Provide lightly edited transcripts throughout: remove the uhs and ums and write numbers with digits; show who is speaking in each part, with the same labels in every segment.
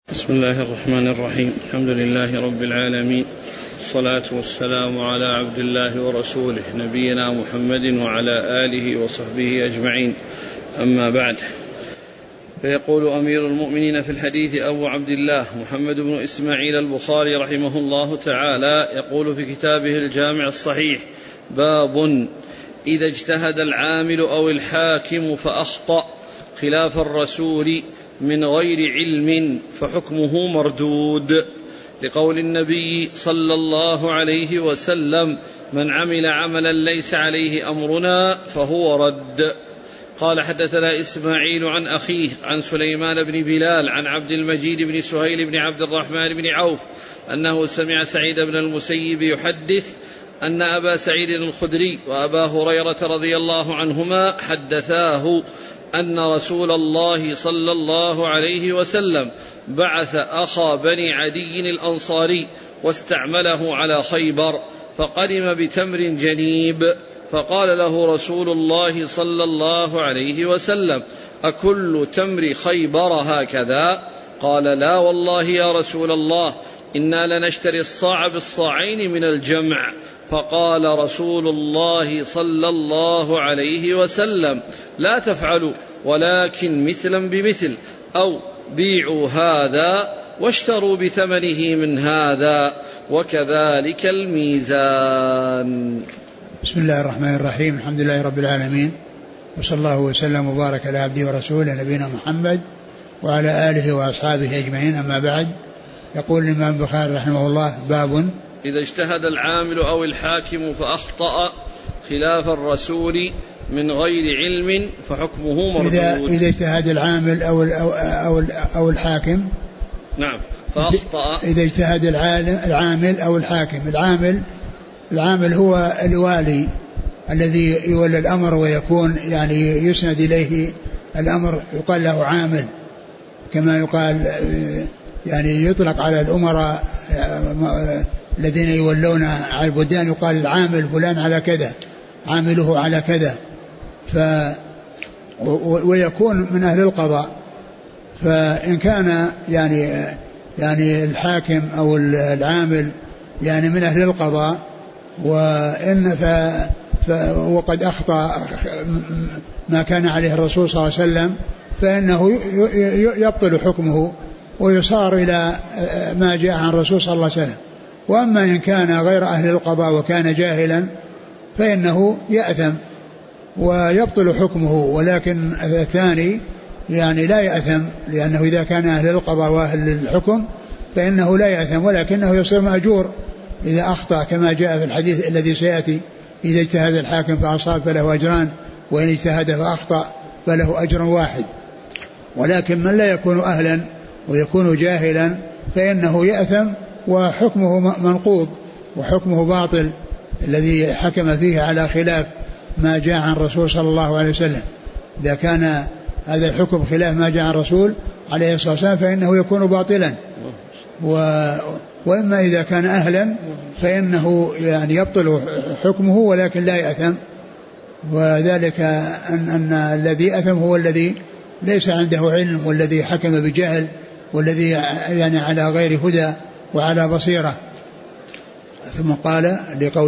Speaker 1: بسم الله الرحمن الرحيم. الحمد لله رب العالمين، الصلاة والسلام على عبد الله ورسوله نبينا محمد وعلى آله وصحبه أجمعين، أما بعد. فيقول أمير المؤمنين في الحديث أبو عبد الله محمد بن إسماعيل البخاري رحمه الله تعالى، يقول في كتابه الجامع الصحيح: باب إذا اجتهد العامل أو الحاكم فأخطأ خلاف الرسول من غير علم فحكمه مردود، لقول النبي صلى الله عليه وسلم: من عمل عملا ليس عليه أمرنا فهو رد. قال: حدثنا إسماعيل عن أخيه عن سليمان بن بلال عن عبد المجيد بن سهيل بن عبد الرحمن بن عوف أنه سمع سعيد بن المسيب يحدث أن أبا سعيد الخدري وأبا هريرة رضي الله عنهما حدثاه أن رسول الله صلى الله عليه وسلم بعث أخا بني عدي الأنصاري واستعمله على خيبر، فقدم بتمر جنيب، فقال له رسول الله صلى الله عليه وسلم: أكل تمر خيبر هكذا؟ قال: لا والله يا رسول الله، إنا لنشتري الصاع بالصاعين من الجمع. فقال رسول الله صلى الله عليه وسلم: لا تفعلوا، ولكن مثلا بمثل، أو بيعوا هذا واشتروا بثمنه من هذا، وكذلك الميزان.
Speaker 2: بسم الله الرحمن الرحيم. الحمد لله رب العالمين، وصلى الله وسلم وبارك على عبده ورسوله نبينا محمد وعلى آله وأصحابه أجمعين، أما بعد. يقول الإمام البخاري رحمه الله: باب
Speaker 1: إذا اجتهد العامل أو الحاكم فأخطأ خلاف الرسول من غير علم فحكمه مردود.
Speaker 2: إذا اجتهد العامل أو الحاكم،
Speaker 1: نعم، فأخطأ.
Speaker 2: إذا اجتهد العامل أو الحاكم. العامل هو الوالي الذي يولى الأمر ويكون يعني يسند إليه الأمر، يقال له عامل، كما يقال يعني يطلق على الأمراء الذين يولون على البلدان، يقال العامل فلان على كذا، عامله على كذا، ويكون من أهل القضاء. فإن كان يعني الحاكم أو العامل يعني من أهل القضاء وقد أخطأ ما كان عليه الرسول صلى الله عليه وسلم، فإنه يبطل حكمه ويصار إلى ما جاء عن الرسول صلى الله عليه وسلم. وأما إن كان غير أهل القضاء وكان جاهلا فإنه يأثم ويبطل حكمه، ولكن الثاني يعني لا يأثم، لأنه إذا كان أهل القضاء وأهل الحكم فإنه لا يأثم، ولكنه يصير مأجور إذا أخطأ، كما جاء في الحديث الذي سيأتي: إذا اجتهد الحاكم فأصاب فله أجران، وإن اجتهد فأخطأ فله أجر واحد. ولكن من لا يكون أهلا ويكون جاهلا فإنه يأثم وحكمه منقوض وحكمه باطل، الذي حكم فيه على خلاف ما جاء عن الرسول صلى الله عليه وسلم. إذا كان هذا الحكم خلاف ما جاء عن الرسول عليه الصلاة والسلام فإنه يكون باطلا. وإما إذا كان أهلا فإنه يعني يبطل حكمه ولكن لا يأثم، وذلك أن الذي أثم هو الذي ليس عنده علم، والذي حكم بجهل، والذي يعني على غير هدى وعلى بصيرة. ثم قال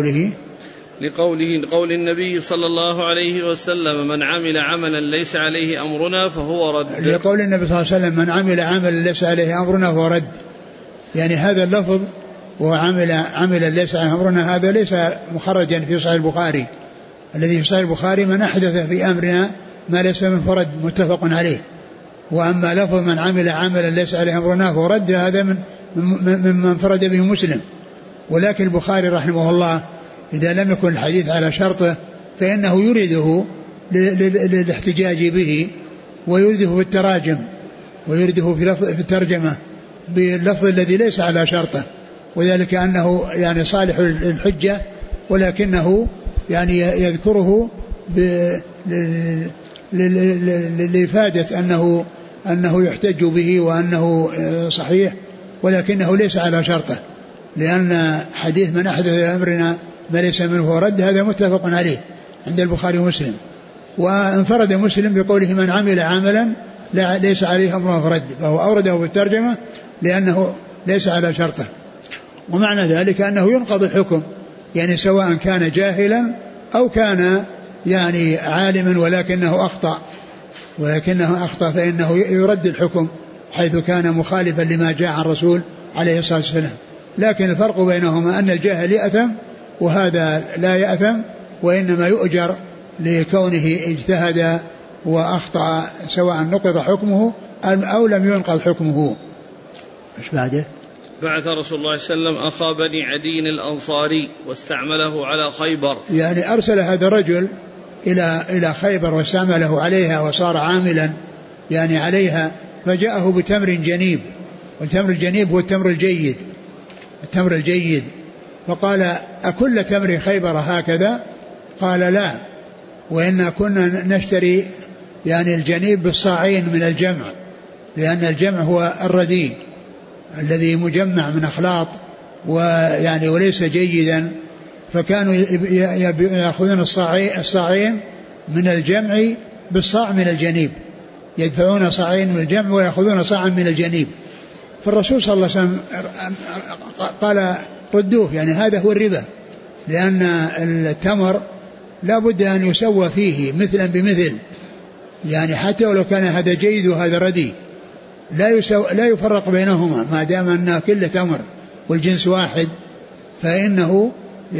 Speaker 1: لقول النبي صلى الله عليه وسلم: من عمل عملا ليس عليه أمرنا فهو رد.
Speaker 2: لقول النبي صلى الله عليه وسلم: من عمل عملا ليس عليه أمرنا فهو رد. يعني هذا اللفظ وعمل ليس عليه أمرنا هذا ليس مخرجا في صحيح البخاري. الذي في صحيح البخاري: من أحدث في أمرنا ما ليس من فرد، متفق عليه. وأما لفظ من عمل عملا ليس عليه أمرنا فهو رد، هذا من فرد به مسلم. ولكن البخاري رحمه الله إذا لم يكن الحديث على شرطه فإنه يريده للاحتجاج به، ويريده في التراجم، ويريده في الترجمة باللفظ الذي ليس على شرطه، وذلك أنه يعني صالح للحجة، ولكنه يعني يذكره لإفادة أنه يحتج به وأنه صحيح، ولكنه ليس على شرطه، لأن حديث من أحدث في أمرنا ما ليس منه رد هذا متفق عليه عند البخاري ومسلم. وانفرد مسلم بقوله: من عمل عملا ليس عليه أمر فرد، فهو أورده في الترجمة لأنه ليس على شرطه. ومعنى ذلك أنه ينقضي الحكم، يعني سواء كان جاهلا أو كان يعني عالما ولكنه أخطأ فإنه يرد الحكم حيث كان مخالفا لما جاء عن الرسول عليه الصلاة والسلام. لكن الفرق بينهما أن الجاهل يأثم وهذا لا يأثم، وإنما يؤجر لكونه اجتهد وأخطأ سواء نقض حكمه أو لم ينقض حكمه. إيش بعده؟
Speaker 1: بعث رسول الله صلى الله عليه وسلم أخا بني عدي الأنصاري واستعمله على خيبر، يعني
Speaker 2: أرسل هذا الرجل إلى خيبر واستعمله عليها وصار عاملا يعني عليها، فجاءه بتمر جنيب، والتمر الجنيب هو التمر الجيد، فقال أكل تمر خيبر هكذا؟ قال لا، وإن كنا نشتري يعني الجنيب بالصاعين من الجمع، لأن الجمع هو الرديء الذي مجمع من أخلاط ويعني وليس جيدا، فكانوا يأخذون الصاعين من الجمع بالصاع من الجنيب، يدفعون صاعين من الجمع ويأخذون صاعا من الجنيب. فالرسول صلى الله عليه وسلم قال ردوه، يعني هذا هو الربا، لأن التمر لا بد أن يسوى فيه مثلا بمثل، يعني حتى ولو كان هذا جيد وهذا ردي لا يفرق بينهما ما دام أن كل تمر والجنس واحد، فإنه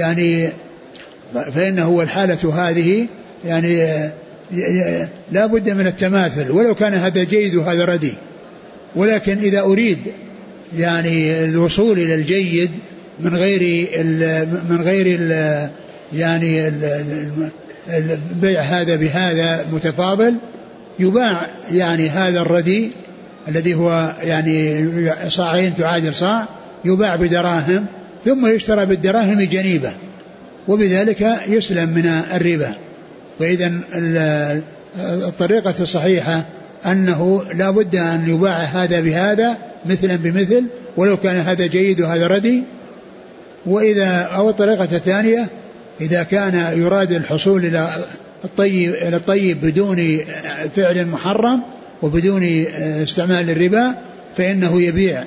Speaker 2: والحالة هذه يعني لا بد من التماثل ولو كان هذا جيد وهذا ردي. ولكن إذا أريد يعني الوصول إلى الجيد من غير يعني البيع هذا بهذا متفاضل، يباع يعني هذا الردي الذي هو يعني صاعين تعادل صاع، يباع بدراهم ثم يشترى بالدراهم جنيبة، وبذلك يسلم من الربا. وإذا الطريقة الصحيحة أنه لا بد أن يباع هذا بهذا مثلا بمثل ولو كان هذا جيد وهذا ردي. أو الطريقة الثانية إذا كان يراد الحصول إلى الطيب بدون فعل محرم وبدون استعمال الربا، فإنه يبيع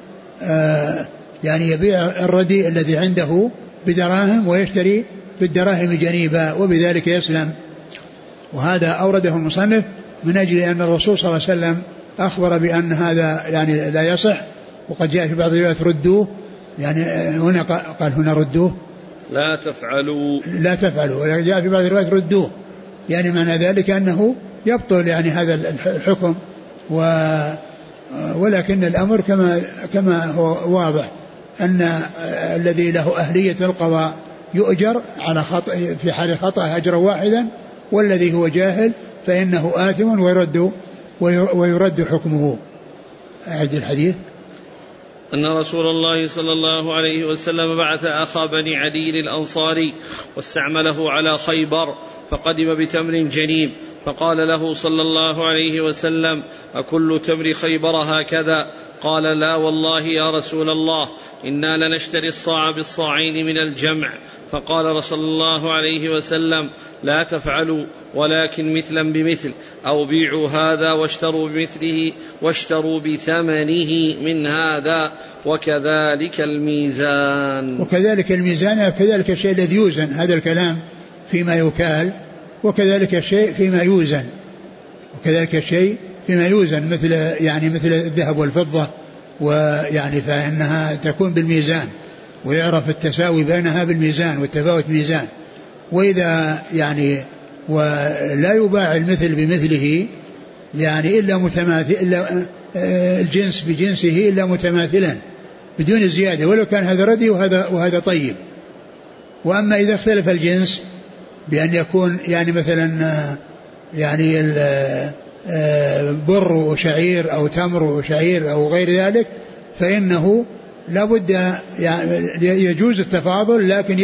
Speaker 2: الردي الذي عنده بدراهم ويشتري بالدراهم جنيبا، وبذلك يسلم. وهذا أورده المصنف من أجل أن الرسول صلى الله عليه وسلم أخبر بأن هذا يعني لا يصح، وقد جاء في بعض الروايات ردوه، يعني هنا قال هنا ردوه
Speaker 1: لا تفعلوا، وجاء في بعض الروايات ردوه، يعني معنى ذلك أنه يبطل يعني هذا الحكم. ولكن الأمر كما هو واضح أن الذي له أهلية القضاء يؤجر على خطأ في حال خطأ أجرا واحدا، والذي هو جاهل فإنه آثم ويرد حكمه. أعد الحديث. أن رسول الله صلى الله عليه وسلم بعث أخا بني عدي الأنصاري واستعمله على خيبر، فقدم بتمر جنيب، فقال له صلى الله عليه وسلم أكل تمر خيبر هكذا؟ قال لا والله يا رسول الله، إنا لنشتري الصاع بالصاعين من الجمع. فقال رسول الله عليه وسلم لا تفعلوا، ولكن مثلا بمثل، أو بيعوا هذا واشتروا بمثله واشتروا بثمنه من هذا، وكذلك الميزان.
Speaker 2: وكذلك الشيء الذي يوزن، هذا الكلام فيما يكال، وكذلك الشيء فيما يوزن مثل الذهب والفضة، ويعني فإنها تكون بالميزان، ويعرف التساوي بينها بالميزان والتفاوت ميزان. وإذا يعني ولا يباع المثل بمثله يعني إلا متماثل، إلا الجنس بجنسه إلا متماثلا بدون زيادة، ولو كان هذا ردي وهذا طيب. وأما إذا اختلف الجنس بأن يكون يعني مثلا يعني بر وشعير أو تمر وشعير أو غير ذلك، فإنه لا بد يعني يجوز التفاضل، لكن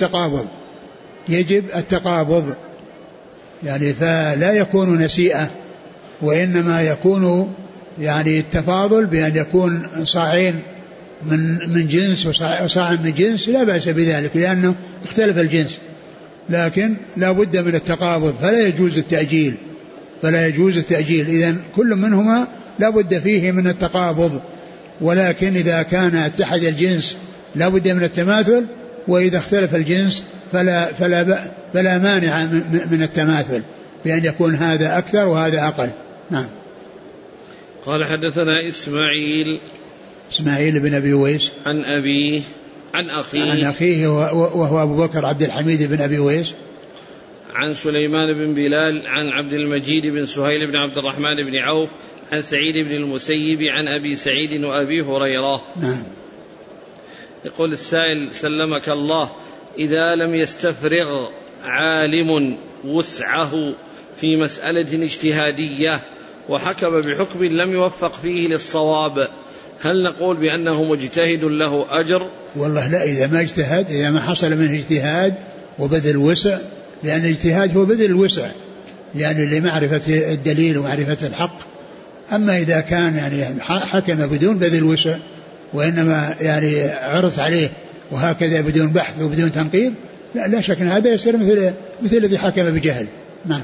Speaker 2: يجب التقابض يعني، فلا يكون نسيئة، وإنما يكون يعني التفاضل بأن يكون صاعين من جنس وصاع من جنس لا بأس بذلك لأنه اختلف الجنس، لكن لا بد من التقابض، فلا يجوز التأجيل، فلا يجوز التأجيل. إذن كل منهما لا بد فيه من التقابض، ولكن إذا كان اتحد الجنس لا بد من التماثل، وإذا اختلف الجنس فلا مانع من التماثل، بأن يكون هذا أكثر وهذا أقل. نعم.
Speaker 1: قال حدثنا إسماعيل بن أبي ويس
Speaker 2: عن أبيه عن أخيه وهو أبو بكر عبد الحميد بن أبي ويس
Speaker 1: عن سليمان بن بلال عن عبد المجيد بن سهيل بن عبد الرحمن بن عوف عن سعيد بن المسيب عن أبي سعيد وأبي هريرة.
Speaker 2: نعم.
Speaker 1: يقول السائل سلمك الله: إذا لم يستفرغ عالم وسعه في مسألة اجتهادية وحكم بحكم لم يوفق فيه للصواب، هل نقول بأنه مجتهد له أجر؟
Speaker 2: والله لا، إذا ما اجتهد، إذا ما حصل منه اجتهاد وبذل وسع، لأن الاجتهاد هو بذل الوسع يعني لمعرفة الدليل ومعرفة الحق. أما إذا كان يعني حكم بدون بذل وسع وإنما يعني عرض عليه وهكذا بدون بحث وبدون تنقيب، لا شك أن هذا يصير مثل الذي حكم بجهل. نعم.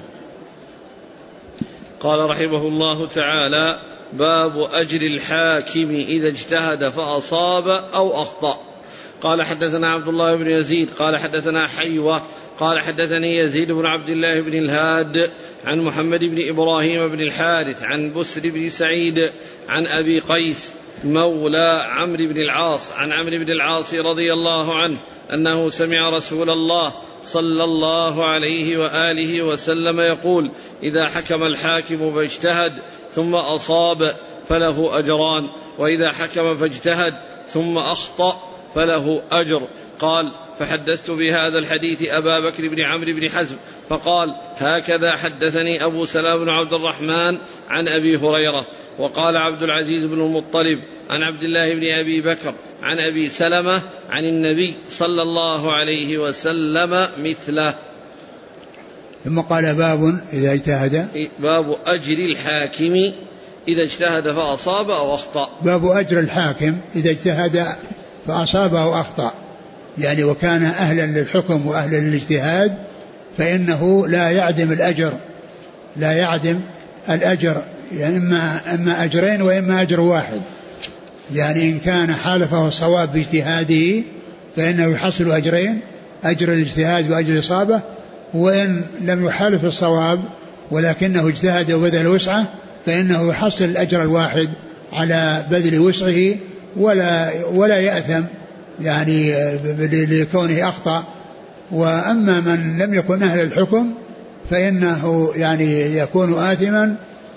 Speaker 1: قال رحمه الله تعالى: باب أجر الحاكم إذا اجتهد فأصاب أو أخطأ. قال حدثنا عبد الله بن يزيد قال حدثنا حيوة قال حدثني يزيد بن عبد الله بن الهاد عن محمد بن إبراهيم بن الحارث عن بسر بن سعيد عن أبي قيس مولى عمرو بن العاص عن عمرو بن العاص رضي الله عنه أنه سمع رسول الله صلى الله عليه وآله وسلم يقول: إذا حكم الحاكم فاجتهد ثم أصاب فله أجران، وإذا حكم فاجتهد ثم أخطأ فله أجر. قال: فحدثت بهذا الحديث أبا بكر بن عمرو بن حزم فقال: هكذا حدثني أبو سلام بن عبد الرحمن عن أبي هريرة. وقال عبد العزيز بن المطلب عن عبد الله بن أبي بكر عن أبي سلمة عن النبي صلى الله عليه وسلم مثله.
Speaker 2: ثم قال: باب إذا اجتهد،
Speaker 1: باب أجر الحاكم إذا اجتهد فأصاب أو أخطأ.
Speaker 2: باب أجر الحاكم إذا اجتهد فأصاب أو أخطأ، يعني وكان أهلا للحكم وأهلا للاجتهاد فإنه لا يعدم الأجر، لا يعدم الأجر، يعني إما أجرين وإما أجر واحد. يعني إن كان حالفه الصواب باجتهاده فإنه يحصل أجرين، أجر الاجتهاد وأجر الإصابة، وإن لم يحالف الصواب ولكنه اجتهد وبذل وسعه فإنه يحصل الأجر الواحد على بذل وسعه ولا يأثم يعني لكونه أخطأ. وأما من لم يكن أهل الحكم فإنه يعني يكون آثما،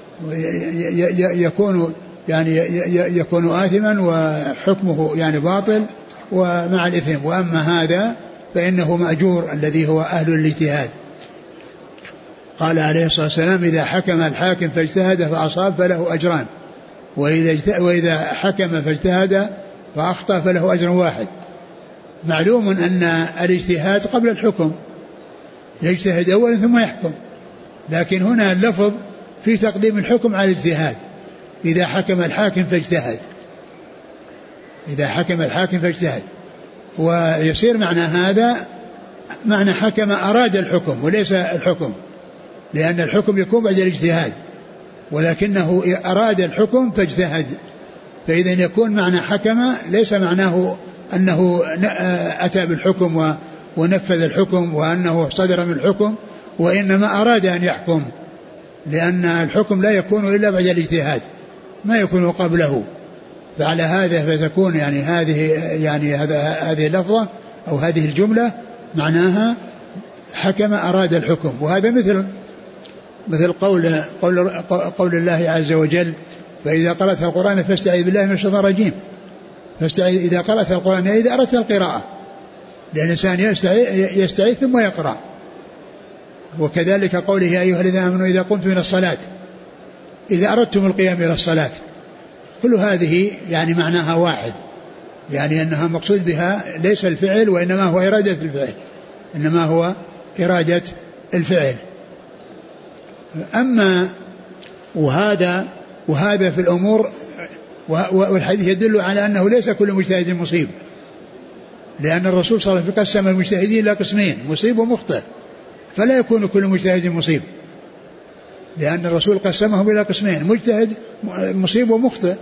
Speaker 2: يكون آثما وحكمه يعني باطل ومع الإثم. وأما هذا فإنه مأجور الذي هو أهل الاجتهاد. قال عليه الصلاة والسلام: إذا حكم الحاكم فاجتهد فأصاب فله أجران، وإذا حكم فاجتهد فأخطأ فله أجر واحد. معلوم أن الاجتهاد قبل الحكم، يجتهد أولا ثم يحكم، لكن هنا اللفظ في تقديم الحكم على الاجتهاد. إذا حكم الحاكم فاجتهد، إذا حكم الحاكم فاجتهد، ويصير معنى هذا معنى حكم أراد الحكم وليس الحكم، لأن الحكم يكون بعد الاجتهاد، ولكنه أراد الحكم فاجتهد. فإذا يكون معنى حكم ليس معناه أنه أتى بالحكم ونفذ الحكم وأنه صدر من الحكم، وإنما أراد أن يحكم، لأن الحكم لا يكون إلا بعد الاجتهاد، ما يكون قبله. فعلى هذا فتكون يعني هذه اللفظة أو هذه الجملة معناها حكم أراد الحكم. وهذا مثل قول الله عز وجل: فإذا قرأت القرآن فاستعذ بالله من الشيطان الرجيم. فاستعذ إذا قرأت القرآن، إذا أردت القراءة، لأن الإنسان يستعيذ ثم يقرأ. وكذلك قوله: يا أيها الذين آمنوا إذا قمتم إلى الصلاة، إذا أردتم القيام إلى الصلاة. كل هذه يعني معناها واحد، يعني أنها مقصود بها ليس الفعل وإنما هو إرادة الفعل، إنما هو إرادة الفعل. أما وهذا في الأمور، والحديث يدل على أنه ليس كل مجتهد مصيب، لأن الرسول صلى الله عليه وسلم قسم المجتهدين إلى قسمين: مصيب ومخطئ، فلا يكون كل مجتهد مصيب. لأن الرسول قسمهم إلى قسمين: مجتهد مصيب ومخطئ.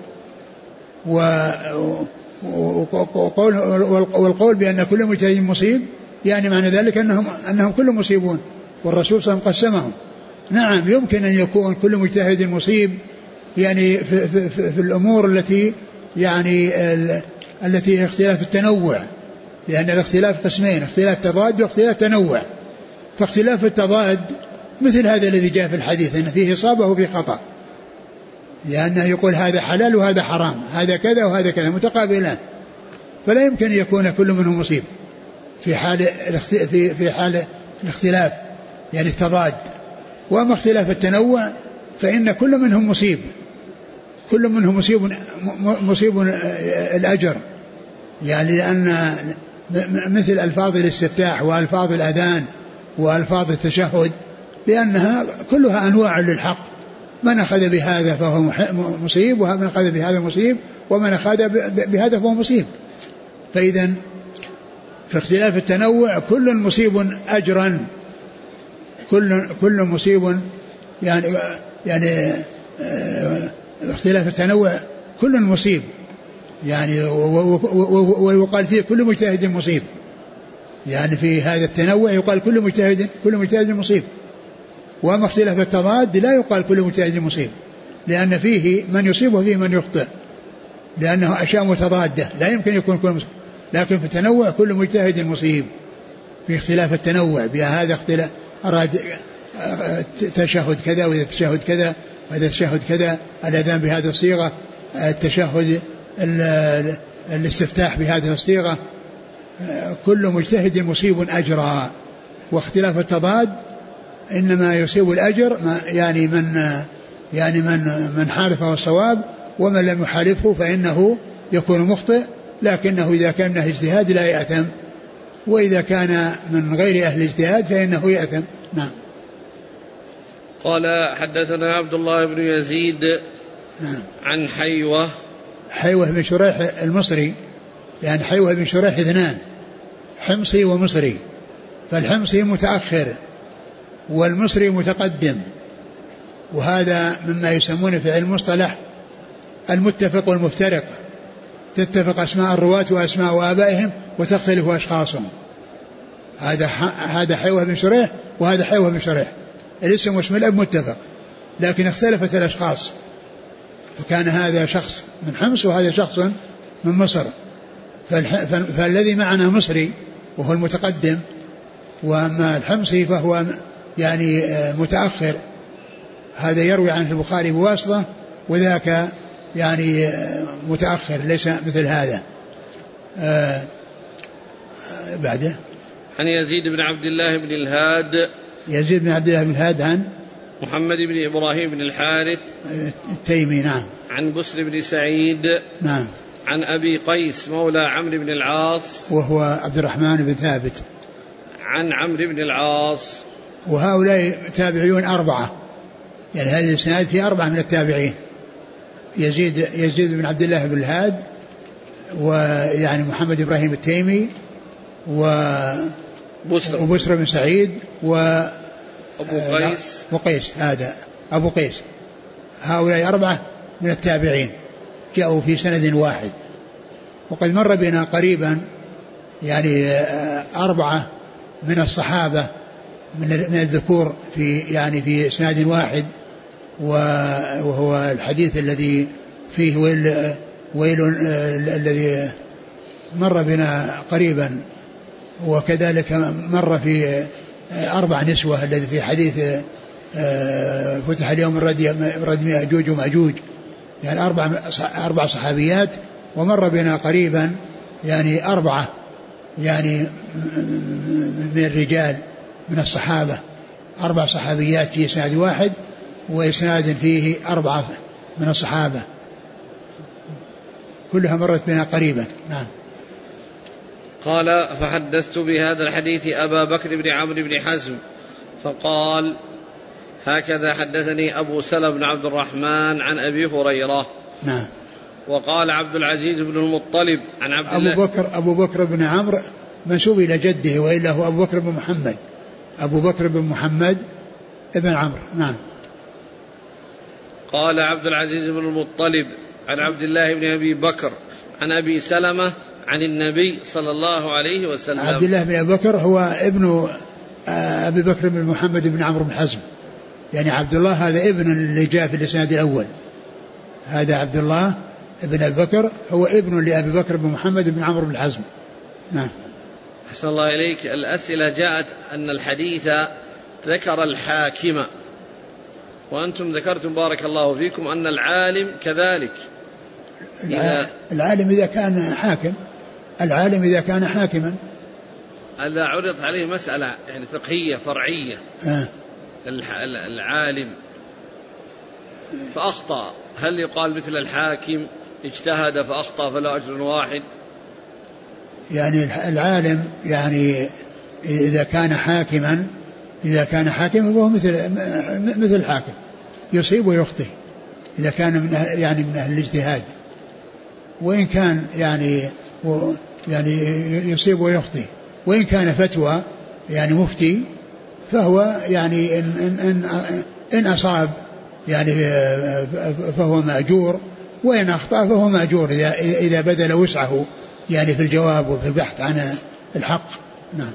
Speaker 2: والقول بأن كل مجتهد مصيب يعني معنى ذلك أنهم كلهم مصيبون، والرسول صلى الله عليه وسلم قسمهم. نعم يمكن أن يكون كل مجتهد مصيب يعني في الأمور التي يعني التي اختلاف التنوع، لأن الاختلاف قسمين: اختلاف تضاد واختلاف تنوع. فاختلاف التضاد مثل هذا الذي جاء في الحديث أن فيه إصابة وفيه خطأ، لأنه يقول هذا حلال وهذا حرام، هذا كذا وهذا كذا، متقابلان، فلا يمكن أن يكون كل منهم مصيب في حال الاختلاف يعني التضاد. وأما اختلاف التنوع فإن كل منهم مصيب، كل منهم مصيب الأجر، يعني لأن مثل ألفاظ الاستفتاح وألفاظ الأذان وألفاظ التشهد لأنها كلها أنواع للحق، من أخذ بهذا فهو مصيب، ومن أخذ بهذا مصيب، ومن أخذ بهذا فهو مصيب. فإذا في اختلاف التنوع كل مصيب أجرا، كل مصيب يعني اختلاف التنوع كل مصيب يعني، ويقال فيه كل مجتهد مصيب، يعني في هذا التنوع يقال كل مجتهد مصيب. وأما اختلاف التضاد لا يقال كل مجتهد مصيب، لأن فيه من يصيب وفيه من يخطئ، لأنه أشياء متضادة لا يمكن يكون كل مصيب. لكن في التنوع كل مجتهد مصيب في اختلاف التنوع، بهذا اختلاف أراد تشهد كذا وإذا تشهد كذا وإذا تشهد كذا، الأذان بهذه الصيغة، التشهد الاستفتاح بهذه الصيغة، كل مجتهد مصيب أجرا. واختلاف التضاد إنما يصيب الأجر يعني من حالفه الصواب، ومن لم يحالفه فإنه يكون مخطئ، لكنه إذا كان من أهل الاجتهاد لا يأثم، وإذا كان من غير أهل الاجتهاد فإنه يأثم. نعم.
Speaker 1: قال حدثنا عبد الله بن يزيد
Speaker 2: نعم.
Speaker 1: عن حيوة
Speaker 2: بن شريح المصري، يعني حيوة بن شريح اثنان، حمصي ومصري، فالحمصي متأخر والمصري متقدم، وهذا مما يسمونه في علم المصطلح المتفق والمفترق، تتفق أسماء الرواة وأسماء آبائهم وتختلف أشخاصهم. هذا حيوة بن شريح وهذا حيوة بن شريح، الاسم واسم الأب متفق، لكن اختلفت الأشخاص، فكان هذا شخص من حمص وهذا شخص من مصر، فالذي معنا مصري وهو المتقدم، وأما الحمصي فهو يعني متأخر، هذا يروي عنه البخاري بواسطة وذاك يعني متأخر ليس مثل هذا. بعده
Speaker 1: عن يزيد بن عبد الله بن الهاد،
Speaker 2: يزيد بن عبد الله بن الهاد عن
Speaker 1: محمد بن إبراهيم بن الحارث
Speaker 2: التيمي. نعم.
Speaker 1: عن بسر بن سعيد.
Speaker 2: نعم.
Speaker 1: عن أبي قيس مولى عمرو بن العاص
Speaker 2: وهو عبد الرحمن بن ثابت
Speaker 1: عن عمرو بن العاص.
Speaker 2: وهؤلاء تابعيون أربعة، يعني هذه السناد في أربعة من التابعين: يزيد بن عبد الله بن الهاد، ويعني محمد إبراهيم التيمي، وبسر بن سعيد، وقيس، هذا أبو قيس. هؤلاء أربعة من التابعين جاءوا في سند واحد. وقد مر بنا قريبا يعني أربعة من الصحابة من الذكور في إسناد واحد، وهو الحديث الذي فيه ويل الذي مر بنا قريبا، وكذلك مر في أربع نسوة الذي في حديث فتح اليوم ردم يأجوج ومأجوج، يعني أربع صحابيات. ومر بنا قريبا يعني أربعة يعني من الرجال من الصحابة، أربع صحابيات في إسناد واحد، وإسناد فيه أربعة من الصحابة، كلها مرت بنا قريبا. نعم.
Speaker 1: قال فحدثت بهذا الحديث أبا بكر بن عمرو بن حزم فقال هكذا حدثني أبو سلمة بن عبد الرحمن عن أبي هريرة.
Speaker 2: نعم.
Speaker 1: وقال عبد العزيز بن المطلب عن عبد الله
Speaker 2: أبو بكر بن عمرو منسوب إلى جده، وإلا هو أبو بكر بن محمد ابن عمرو. نعم.
Speaker 1: قال عبد العزيز بن المطلب عن عبد الله بن أبي بكر عن أبي سلمة عن النبي صلى الله عليه وسلم.
Speaker 2: عبد الله بن أبي بكر هو ابن أبي بكر بن محمد بن عمرو بن حزم، يعني عبد الله هذا ابن اللي جاء في الإسناد الأول، هذا عبد الله ابن أبي بكر هو ابن لأبي بكر بن محمد بن عمرو بن حزم. نعم.
Speaker 1: أحسن الله إليك. الأسئلة جاءت أن الحديث ذكر الحاكم، وأنتم ذكرتم بارك الله فيكم أن العالم كذلك.
Speaker 2: العالم إذا كان حاكم، العالم إذا كان حاكما.
Speaker 1: هذا عرضت عليه مسألة يعني فقهية فرعية. العالم فأخطأ، هل يقال مثل الحاكم اجتهد فأخطأ فلا أجر واحد؟
Speaker 2: يعني العالم يعني إذا كان حاكما فهو مثل الحاكم، يصيب ويخطئ إذا كان من أهل الاجتهاد، وإن كان يعني يصيب ويخطئ، وإن كان فتوى يعني مفتي فهو يعني إن أصاب يعني فهو مأجور، وإن أخطأ فهو مأجور إذا بذل وسعه يعني في الجواب وفي البحث عن الحق. نعم.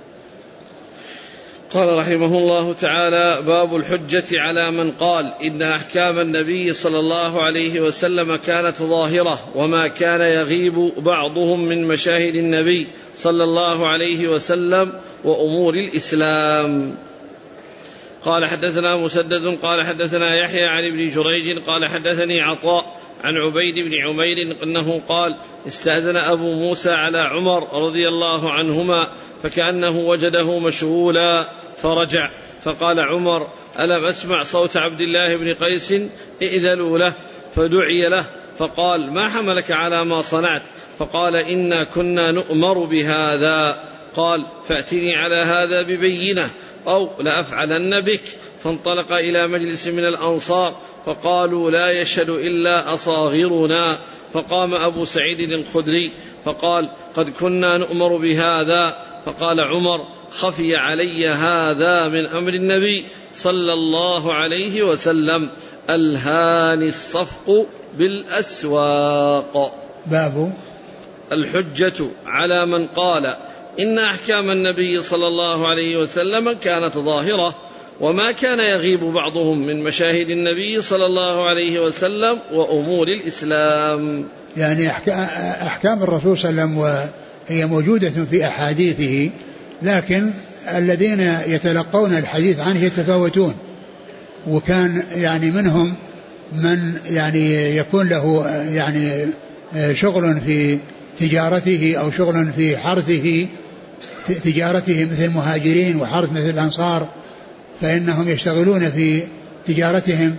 Speaker 1: قال رحمه الله تعالى: باب الحجة على من قال إن أحكام النبي صلى الله عليه وسلم كانت ظاهرة وما كان يغيب بعضهم من مشاهد النبي صلى الله عليه وسلم وأمور الإسلام. قال حدثنا مسدد قال حدثنا يحيى عن ابن جريج قال حدثني عطاء عن عبيد بن عمير أنه قال: استأذن أبو موسى على عمر رضي الله عنهما فكأنه وجده مشغولا فرجع، فقال عمر: ألم أسمع صوت عبد الله بن قيس؟ ائذنوا له. فدعي له فقال: ما حملك على ما صنعت؟ فقال: إنا كنا نؤمر بهذا. قال: فأتني على هذا ببينة أو لأفعلن بك. فانطلق إلى مجلس من الأنصار فقالوا: لا يشهد إلا أصاغرنا. فقام أبو سعيد الخدري فقال: قد كنا نؤمر بهذا. فقال عمر: خفي علي هذا من أمر النبي صلى الله عليه وسلم، ألهاني الصفق بالأسواق.
Speaker 2: باب
Speaker 1: الحجة على من قال إن أحكام النبي صلى الله عليه وسلم كانت ظاهرة وما كان يغيب بعضهم من مشاهد النبي صلى الله عليه وسلم وأمور الإسلام.
Speaker 2: يعني أحكام الرسول صلى الله عليه وسلم وهي موجودة في أحاديثه، لكن الذين يتلقون الحديث عنه يتفاوتون، وكان يعني منهم من يعني يكون له يعني شغل في تجارته أو شغل في حرثه، تجارته مثل المهاجرين وحرث مثل الأنصار، فإنهم يشتغلون في تجارتهم.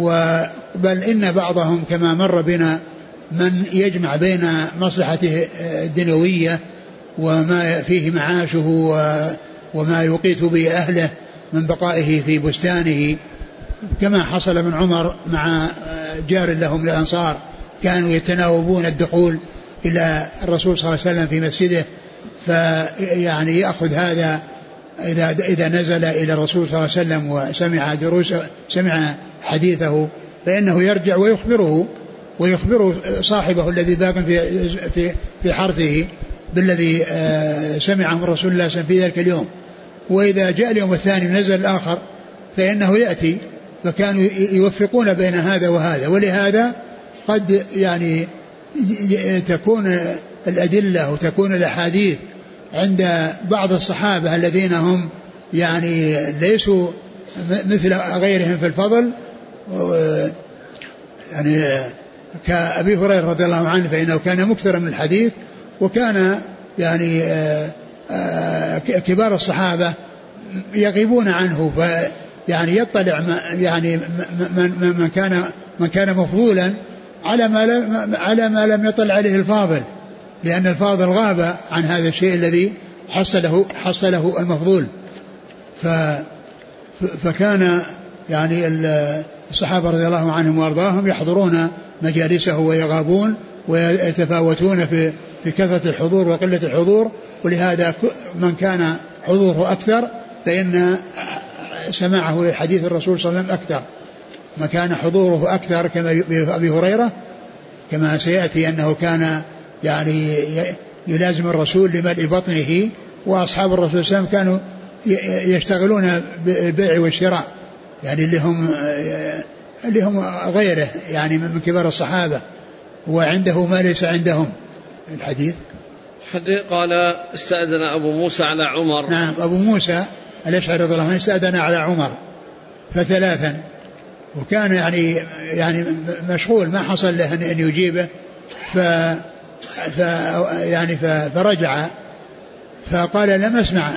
Speaker 2: بل إن بعضهم كما مر بنا من يجمع بين مصلحته الدنيوية وما فيه معاشه وما يقيت به أهله من بقائه في بستانه، كما حصل من عمر مع جار له من الأنصار، كانوا يتناوبون الدخول إلى الرسول صلى الله عليه وسلم في مسجده، فيعني يأخذ هذا إذا نزل إلى الرسول صلى الله عليه وسلم وسمع حديثه فإنه يرجع ويخبره صاحبه الذي باق في حرثه بالذي سمعه من رسول الله صلى الله عليه وسلم في ذلك اليوم. وإذا جاء اليوم الثاني نزل الآخر فإنه يأتي، فكانوا يوفقون بين هذا وهذا. ولهذا قد يعني تكون الأدلة وتكون الأحاديث عند بعض الصحابة الذين هم يعني ليسوا مثل غيرهم في الفضل، يعني كأبي هريرة رضي الله عنه فإنه كان مكثرا من الحديث، وكان يعني كبار الصحابة يغيبون عنه، فيعني يطلع يعني من كان مفضولا على ما لم يطلع عليه الفاضل، لأن الفاضل غاب عن هذا الشيء الذي حصله المفضول. فكان يعني الصحابة رضي الله عنهم وارضاهم يحضرون مجالسه ويغابون ويتفاوتون في كثرة الحضور وقلة الحضور، ولهذا من كان حضوره أكثر فإن سماعه لحديث الرسول صلى الله عليه وسلم أكثر. ما كان حضوره أكثر كما أبي هريرة كما سيأتي أنه كان يعني يلازم الرسول لملء بطنه، وأصحاب الرسول صلى الله عليه وسلم كانوا يشتغلون بالبيع والشراء يعني اللي هم غيره يعني من كبار الصحابة، وعنده ما ليس عندهم. الحديث
Speaker 1: قال استأذن أبو موسى على عمر.
Speaker 2: نعم أبو موسى الأشعري رضي الله عنه استأذن على عمر فثلاثا، وكان يعني مشغول ما حصل له أن يجيبه فرجع فقال لم أسمع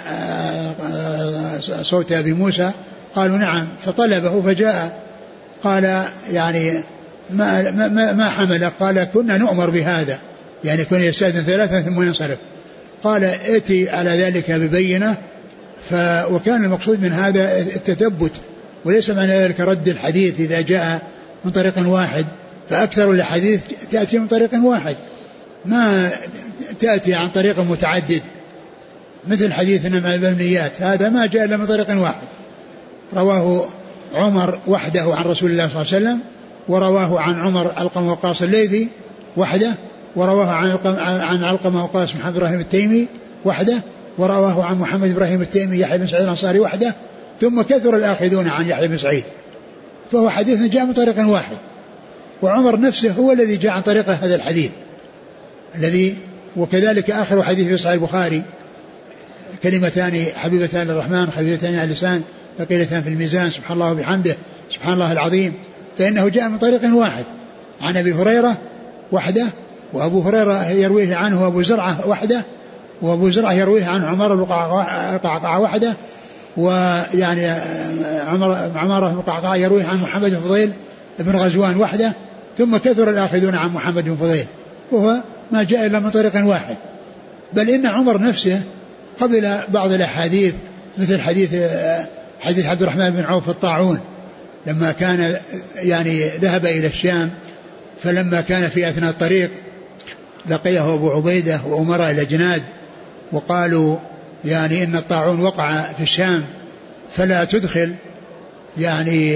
Speaker 2: صوت أبي موسى. قالوا نعم، فطلبه فجاء. قال يعني ما حمله؟ قال كنا نؤمر بهذا، يعني كنا يستأذن ثلاثة ثم ينصرف. قال ائتي على ذلك ببينة. وكان المقصود من هذا التثبت، وليس معنى ذلك رد الحديث إذا جاء من طريق واحد، فأكثر الحديث تأتي من طريق واحد ما تأتي عن طريق متعدد، مثل حديث إنما البنيات هذا ما جاء إلا من طريق واحد، رواه عمر وحده عن رسول الله صلى الله عليه وسلم، ورواه عن عمر علقمة وقاص الليثي وحده، ورواه عن علقمة وقاص محمد إبراهيم التيمي وحده، ورواه عن محمد إبراهيم التيمي يحيى بن سعيد الأنصاري وحده، ثم كثر الآخذون عن يحيى بن سعيد، فهو حديث جاء من طريق واحد. وعمر نفسه هو الذي جاء عن طريق هذا الحديث الذي، وكذلك آخر حديث في صحيح البخاري كلمتان حبيبتان للرحمن خفيفتان على اللسان ثقيلتان في الميزان سبحان الله وبحمده سبحان الله العظيم، فإنه جاء من طريق واحد عن أبي هريرة وحده، وأبو هريرة يرويه عنه أبو زرعة وحده، وأبو زرعة يرويه عن عمر القعقاع وحده، ويعني عمر القعقاع يرويه عن محمد بن فضيل بن غزوان وحده، ثم كثر الآخذون عن محمد بن فضيل، وهو ما جاء إلا من طريق واحد. بل إن عمر نفسه قبل بعض الأحاديث مثل حديث عبد الرحمن بن عوف الطاعون لما كان يعني ذهب إلى الشام، فلما كان في أثناء الطريق لقيه أبو عبيدة وأمراء الأجناد وقالوا يعني إن الطاعون وقع في الشام فلا تدخل، يعني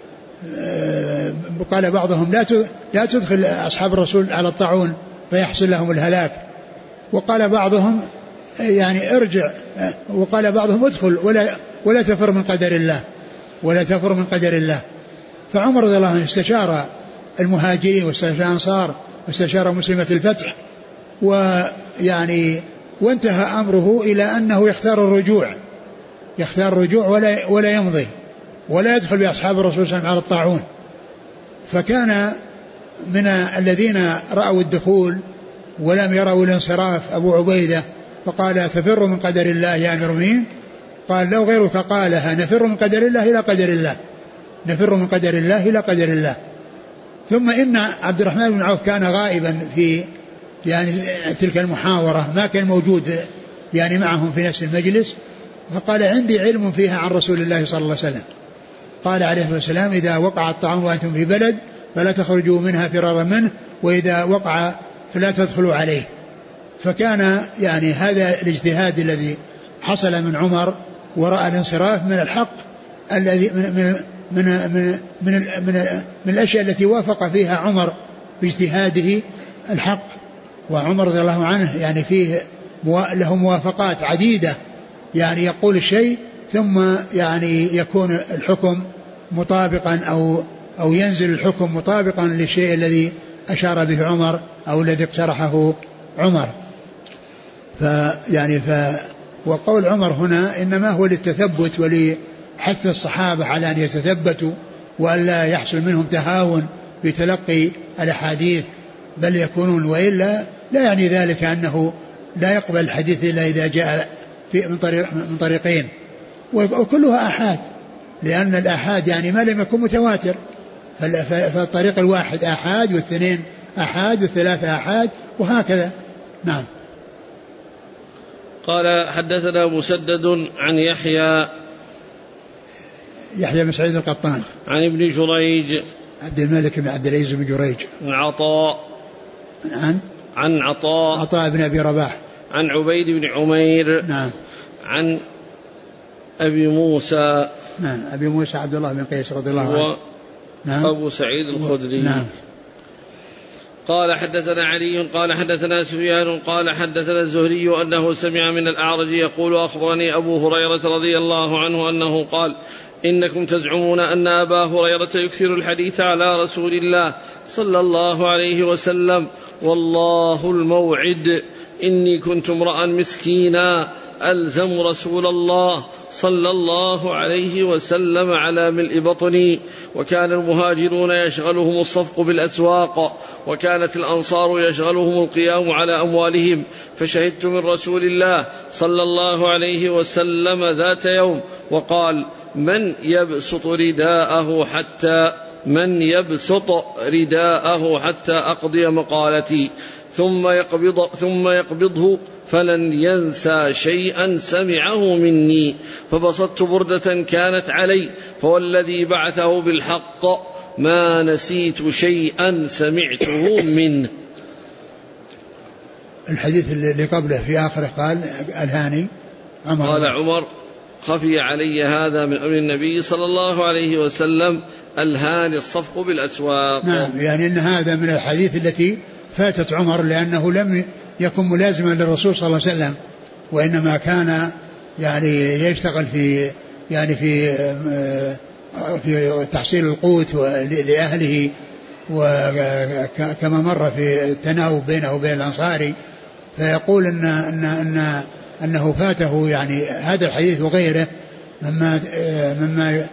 Speaker 2: قال بعضهم لا تدخل أصحاب الرسول على الطاعون فيحصل لهم الهلاك، وقال بعضهم يعني ارجع، وقال بعضهم ادخل ولا تفر من قدر الله، ولا تفر من قدر الله. فعمر رضي الله عنه استشار المهاجرين واستشار الأنصار واستشار مسلمة الفتح، ويعني وانتهى أمره إلى أنه يختار الرجوع ولا يمضي ولا يدخل بأصحاب الرسول صلى الله عليه وسلم على الطاعون. فكان من الذين رأوا الدخول ولم يروا الانصراف أبو عبيدة، فقال تفر من قدر الله يا أمير المؤمنين؟ قال لو غيرك قالها نفر من قدر الله إلى قدر الله، نفر من قدر الله إلى قدر الله. ثم إن عبد الرحمن بن عوف كان غائبا في يعني تلك المحاورة، ما كان موجود يعني معهم في نفس المجلس، فقال عندي علم فيها عن رسول الله صلى الله عليه وسلم، قال عليه الصلاة والسلام إذا وقع الطاعون وأنتم في بلد فلا تخرجوا منها فرارا منه، وإذا وقع فلا تدخلوا عليه. فكان يعني هذا الاجتهاد الذي حصل من عمر ورأى الانصراف من الحق الذي من الأشياء التي وافق فيها عمر باجتهاده الحق. وعمر رضي الله عنه يعني فيه له موافقات عديدة، يعني يقول الشيء ثم يعني يكون الحكم مطابقا أو ينزل الحكم مطابقا للشيء الذي أشار به عمر أو الذي اقترحه عمر. وقول عمر هنا إنما هو للتثبت ولحث الصحابة على أن يتثبتوا وأن لا يحصل منهم تهاون في تلقي الأحاديث، بل يكونون، وإلا لا يعني ذلك أنه لا يقبل الحديث إلا إذا جاء من طريقين، وكلها آحاد، لأن الآحاد يعني ما لم يكن متواتر، فالطريق الواحد آحاد والثنين آحاد والثلاثة آحاد وهكذا. نعم.
Speaker 1: قال حدثنا مسدد عن يحيى
Speaker 2: بن سعيد القطان
Speaker 1: عن ابن جريج
Speaker 2: عبد الملك بن عبد العزيز بن جريج عن عطاء بن أبي رباح
Speaker 1: عن عبيد بن عمير.
Speaker 2: نعم.
Speaker 1: عن أبي موسى.
Speaker 2: نعم. أبي موسى عبد الله بن قيس رضي الله عنه نعم.
Speaker 1: أبو سعيد الخدري.
Speaker 2: نعم.
Speaker 1: قال حدثنا علي قال حدثنا سفيان قال حدثنا الزهري أنه سمع من الأعرج يقول أخبرني أبو هريرة رضي الله عنه أنه قال إنكم تزعمون أن أبا هريرة يكثر الحديث على رسول الله صلى الله عليه وسلم، والله الموعد إني كنت امرأ مسكينا ألزم رسول الله صلى الله عليه وسلم على ملء بطني، وكان المهاجرون يشغلهم الصفق بالأسواق، وكانت الأنصار يشغلهم القيام على أموالهم، فشهدت من رسول الله صلى الله عليه وسلم ذات يوم وقال من يبسط رداءه حتى أقضي مقالتي ثم يقبضه فلن ينسى شيئا سمعه مني، فبسطت بردة كانت علي فوالذي بعثه بالحق ما نسيت شيئا سمعته منه.
Speaker 2: الحديث اللي قبله في آخره قال الهاني
Speaker 1: قال عمر خفي علي هذا من أمر النبي صلى الله عليه وسلم الهاني الصفق بالأسواق.
Speaker 2: نعم، يعني أن هذا من الحديث التي فاتت عمر لأنه لم يكن ملازما للرسول صلى الله عليه وسلم، وإنما كان يعني يشتغل في تحصيل القوت لأهله، وكما مر في التناوب بينه وبين الأنصاري، فيقول أنه فاته يعني هذا الحديث وغيره مما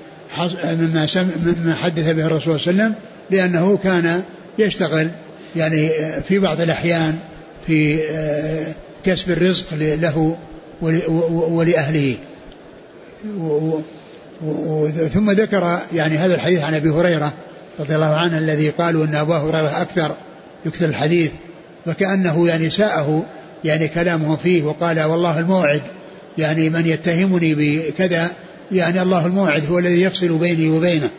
Speaker 2: حدث به الرسول صلى الله عليه وسلم، لأنه كان يشتغل يعني في بعض الأحيان في كسب الرزق له ولأهله. ثم ذكر يعني هذا الحديث عن أبي هريرة رضي الله عنه الذي قالوا أن أبا هريرة يكثر الحديث، فكأنه يعني ساءه يعني كلامه فيه، وقال والله الموعد يعني من يتهمني بكذا يعني الله الموعد هو الذي يفصل بيني وبينه.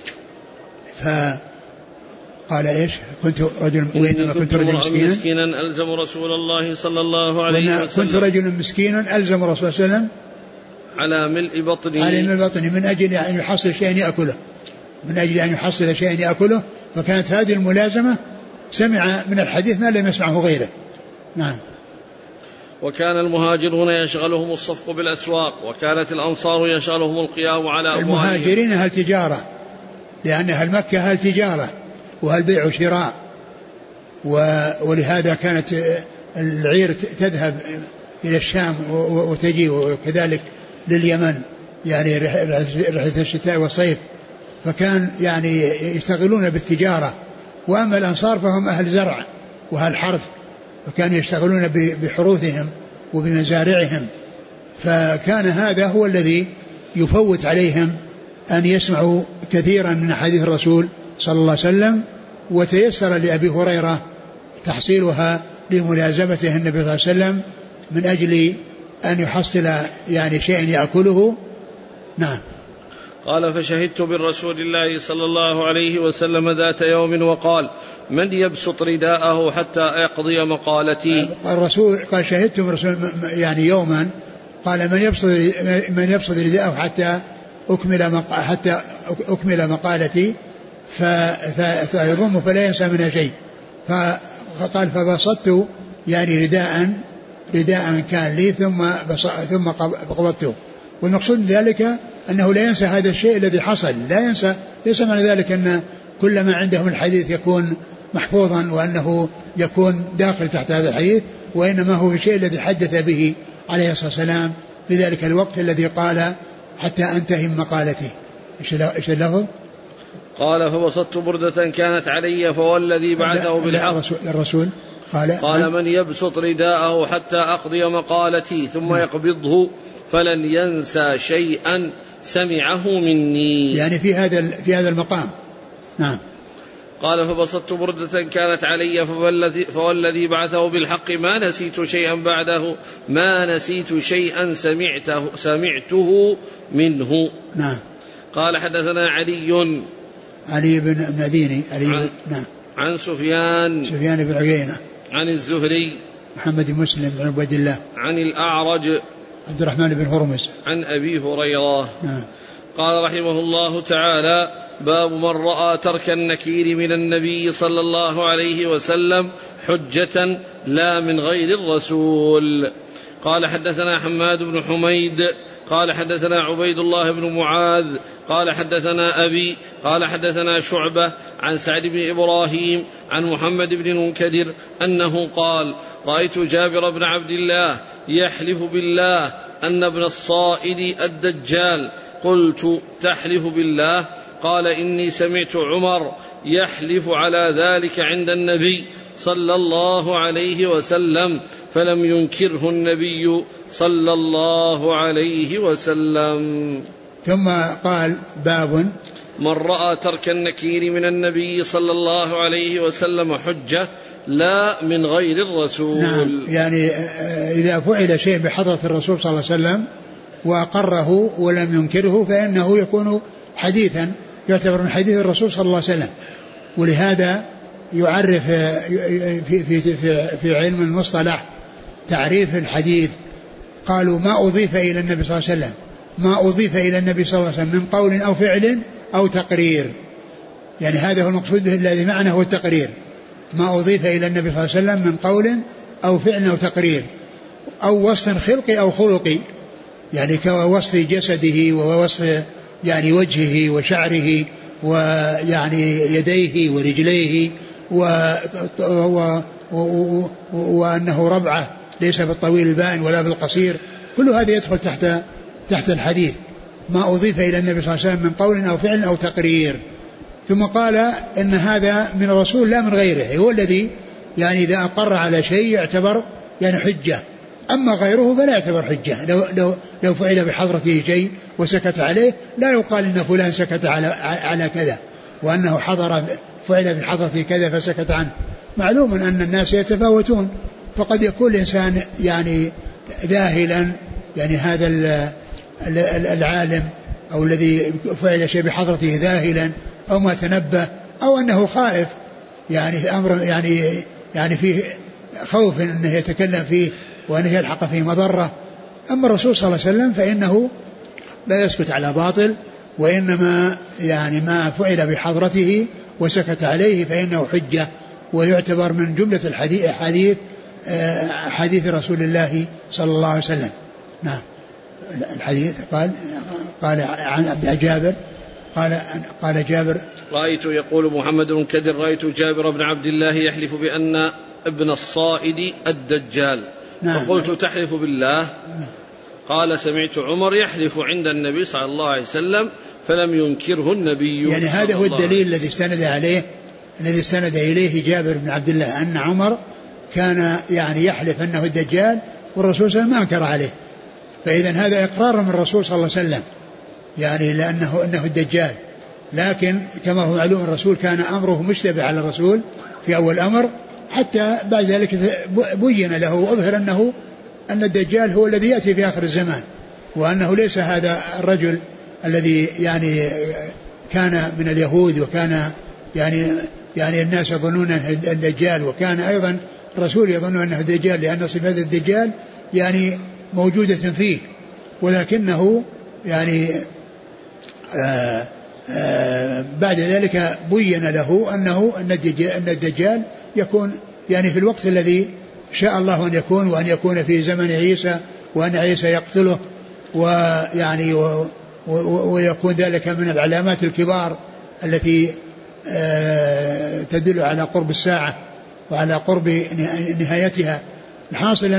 Speaker 2: فقال ايش كنت رجل مسكينا
Speaker 1: ألزم رسول الله صلى الله عليه وسلم،
Speaker 2: كنت رجل مسكينا ألزم رسول الله صلى الله عليه وسلم
Speaker 1: على ملء بطني
Speaker 2: من أجل أن يحصل شيئا يأكله، فكانت هذه الملازمة سمع من الحديث ما لم يسمعه غيره. نعم.
Speaker 1: وكان المهاجرون يشغلهم الصفق بالأسواق، وكانت الأنصار يشغلهم القيام على أموالهم.
Speaker 2: المهاجرين أهل تجارة، لأن أهل مكة أهل تجارة وأهل بيع وشراء، ولهذا كانت العير تذهب إلى الشام وتجي، وكذلك لليمن يعني رحلة الشتاء والصيف، فكان يعني يشتغلون بالتجارة. وأما الأنصار فهم أهل زرع وأهل حرث، فكانوا يشتغلون بحروثهم وبمزارعهم، فكان هذا هو الذي يفوت عليهم أن يسمعوا كثيرا من حديث الرسول صلى الله عليه وسلم، وتيسر لأبي هريرة تحصيلها لملازمته النبي صلى الله عليه وسلم من أجل أن يحصل يعني شيئا يأكله. نعم.
Speaker 1: قال فشهدت بالرسول الله صلى الله عليه وسلم ذات يوم وقال من يبسط رداءه حتى يقضي مقالتي.
Speaker 2: الرسول قال شهدت بالرسول يعني يوما، قال من يبسط رداءه حتى أكمل مقالتي فيضم فلا ينسى منها شيء. فقال فبسطت يعني رداء كان لي ثم قبضته. والمقصود ذلك أنه لا ينسى هذا الشيء الذي حصل، لا ينسى. ليس معنى ذلك أن كل ما عنده من الحديث يكون محفوظا وأنه يكون داخل تحت هذا الحديث، وإنما هو الشيء الذي حدث به عليه الصلاة والسلام في ذلك الوقت الذي قال حتى أنتهي مقالتي. إيش له؟
Speaker 1: قال فبسطت بردة كانت علي فوالذي بعثه بالحق.
Speaker 2: الرسول
Speaker 1: قال من يبسط رداءه حتى أقضي مقالتي ثم يقبضه فلن ينسى شيئا سمعه مني،
Speaker 2: يعني في هذا المقام. نعم.
Speaker 1: قال فبسطت بردة كانت علي فوالذي بعثه بالحق ما نسيت شيئا بعده، ما نسيت شيئا سمعته منه.
Speaker 2: نعم.
Speaker 1: قال حدثنا علي
Speaker 2: بن مديني نعم.
Speaker 1: عن سفيان
Speaker 2: بن عيينة
Speaker 1: عن الزهري
Speaker 2: محمد بن مسلم بن عبد الله
Speaker 1: عن الأعرج
Speaker 2: عبد الرحمن بن هرمز
Speaker 1: عن أبي هريرة.
Speaker 2: نعم.
Speaker 1: قال رحمه الله تعالى: باب من رأى ترك النكير من النبي صلى الله عليه وسلم حجة لا من غير الرسول. قال حدثنا حماد بن حميد قال حدثنا عبيد الله بن معاذ قال حدثنا أبي قال حدثنا شعبة عن سعد بن إبراهيم عن محمد بن المنكدر أنه قال: رأيت جابر بن عبد الله يحلف بالله أن ابن الصائد الدجال. قلت: تحلف بالله؟ قال: إني سمعت عمر يحلف على ذلك عند النبي صلى الله عليه وسلم فلم ينكره النبي صلى الله عليه وسلم.
Speaker 2: ثم قال: باب
Speaker 1: من رأى ترك النكير من النبي صلى الله عليه وسلم حجة لا من غير الرسول.
Speaker 2: نعم، يعني إذا فعل شيء بحضرة الرسول صلى الله عليه وسلم وأقره ولم ينكره فإنه يكون حديثا، يعتبر من حديث الرسول صلى الله عليه وسلم. ولهذا يعرف في علم المصطلح تعريف الحديث، قالوا: ما أضيف إلى النبي صلى الله عليه وسلم، ما أضيف إلى النبي صلى الله عليه وسلم من قول أو فعل أو تقرير. يعني هذا هو المقصود به الذي معناه هو التقرير، ما أضيف إلى النبي صلى الله عليه وسلم من قول أو فعل أو تقرير، أو وصف خلقي أو خلقي، يعني كوصف جسده ووصف يعني وجهه وشعره ويعني يديه ورجليه وأنه ربعة ليس بالطويل البائن ولا بالقصير، كل هذا يدخل تحت الحديث، ما أضيف إلى النبي صلى الله عليه وسلم من قول أو فعل أو تقرير. ثم قال إن هذا من الرسول لا من غيره، هو الذي يعني إذا أقر على شيء يعتبر يعني حجة، أما غيره فلا يعتبر حجة. لو فعل بحضرته شيء وسكت عليه لا يقال إن فلان سكت على كذا وأنه فعل بحضرته كذا فسكت عنه. معلوم أن الناس يتفاوتون، فقد يكون الإنسان يعني ذاهلا، يعني هذا العالم أو الذي فعل شيء بحضرته ذاهلا أو ما تنبه، أو أنه خائف يعني في أمر يعني فيه خوف أنه يتكلم فيه وأنه يلحق فيه مضرة. أما الرسول صلى الله عليه وسلم فإنه لا يسكت على باطل، وإنما يعني ما فعل بحضرته وسكت عليه فإنه حجة، ويعتبر من جملة حديث رسول الله صلى الله عليه وسلم. نعم. الحديث قال عن جابر قال جابر:
Speaker 1: رأيت، يقول محمد بن كدر: رأيت جابر بن عبد الله يحلف بأن ابن الصائد الدجال.
Speaker 2: نعم.
Speaker 1: فقلت: تحلف بالله؟ قال: سمعت عمر يحلف عند النبي صلى الله عليه وسلم فلم ينكره النبي.
Speaker 2: يعني هذا هو الدليل الذي استند إليه جابر بن عبد الله، أن عمر كان يعني يحلف أنه الدجال والرسول صلى الله عليه وسلم ما أنكر عليه. فإذا هذا إقرار من الرسول صلى الله عليه وسلم، يعني أنه الدجال. لكن كما هو معلوم الرسول كان أمره مشتبه على الرسول في أول أمر، حتى بعد ذلك بين له وأظهر أن الدجال هو الذي يأتي في آخر الزمان، وأنه ليس هذا الرجل الذي يعني كان من اليهود، وكان يعني الناس يظنون أنه الدجال، وكان أيضا الرسول يظن أنه الدجال، لأن صفات الدجال يعني موجودة فيه، ولكنه يعني بعد ذلك بين له أن الدجال يكون يعني في الوقت الذي شاء الله أن يكون، وأن يكون في زمن عيسى، وأن عيسى يقتله، ويعني ويكون ذلك من العلامات الكبار التي تدل على قرب الساعة وعلى قرب نهايتها. الحاصل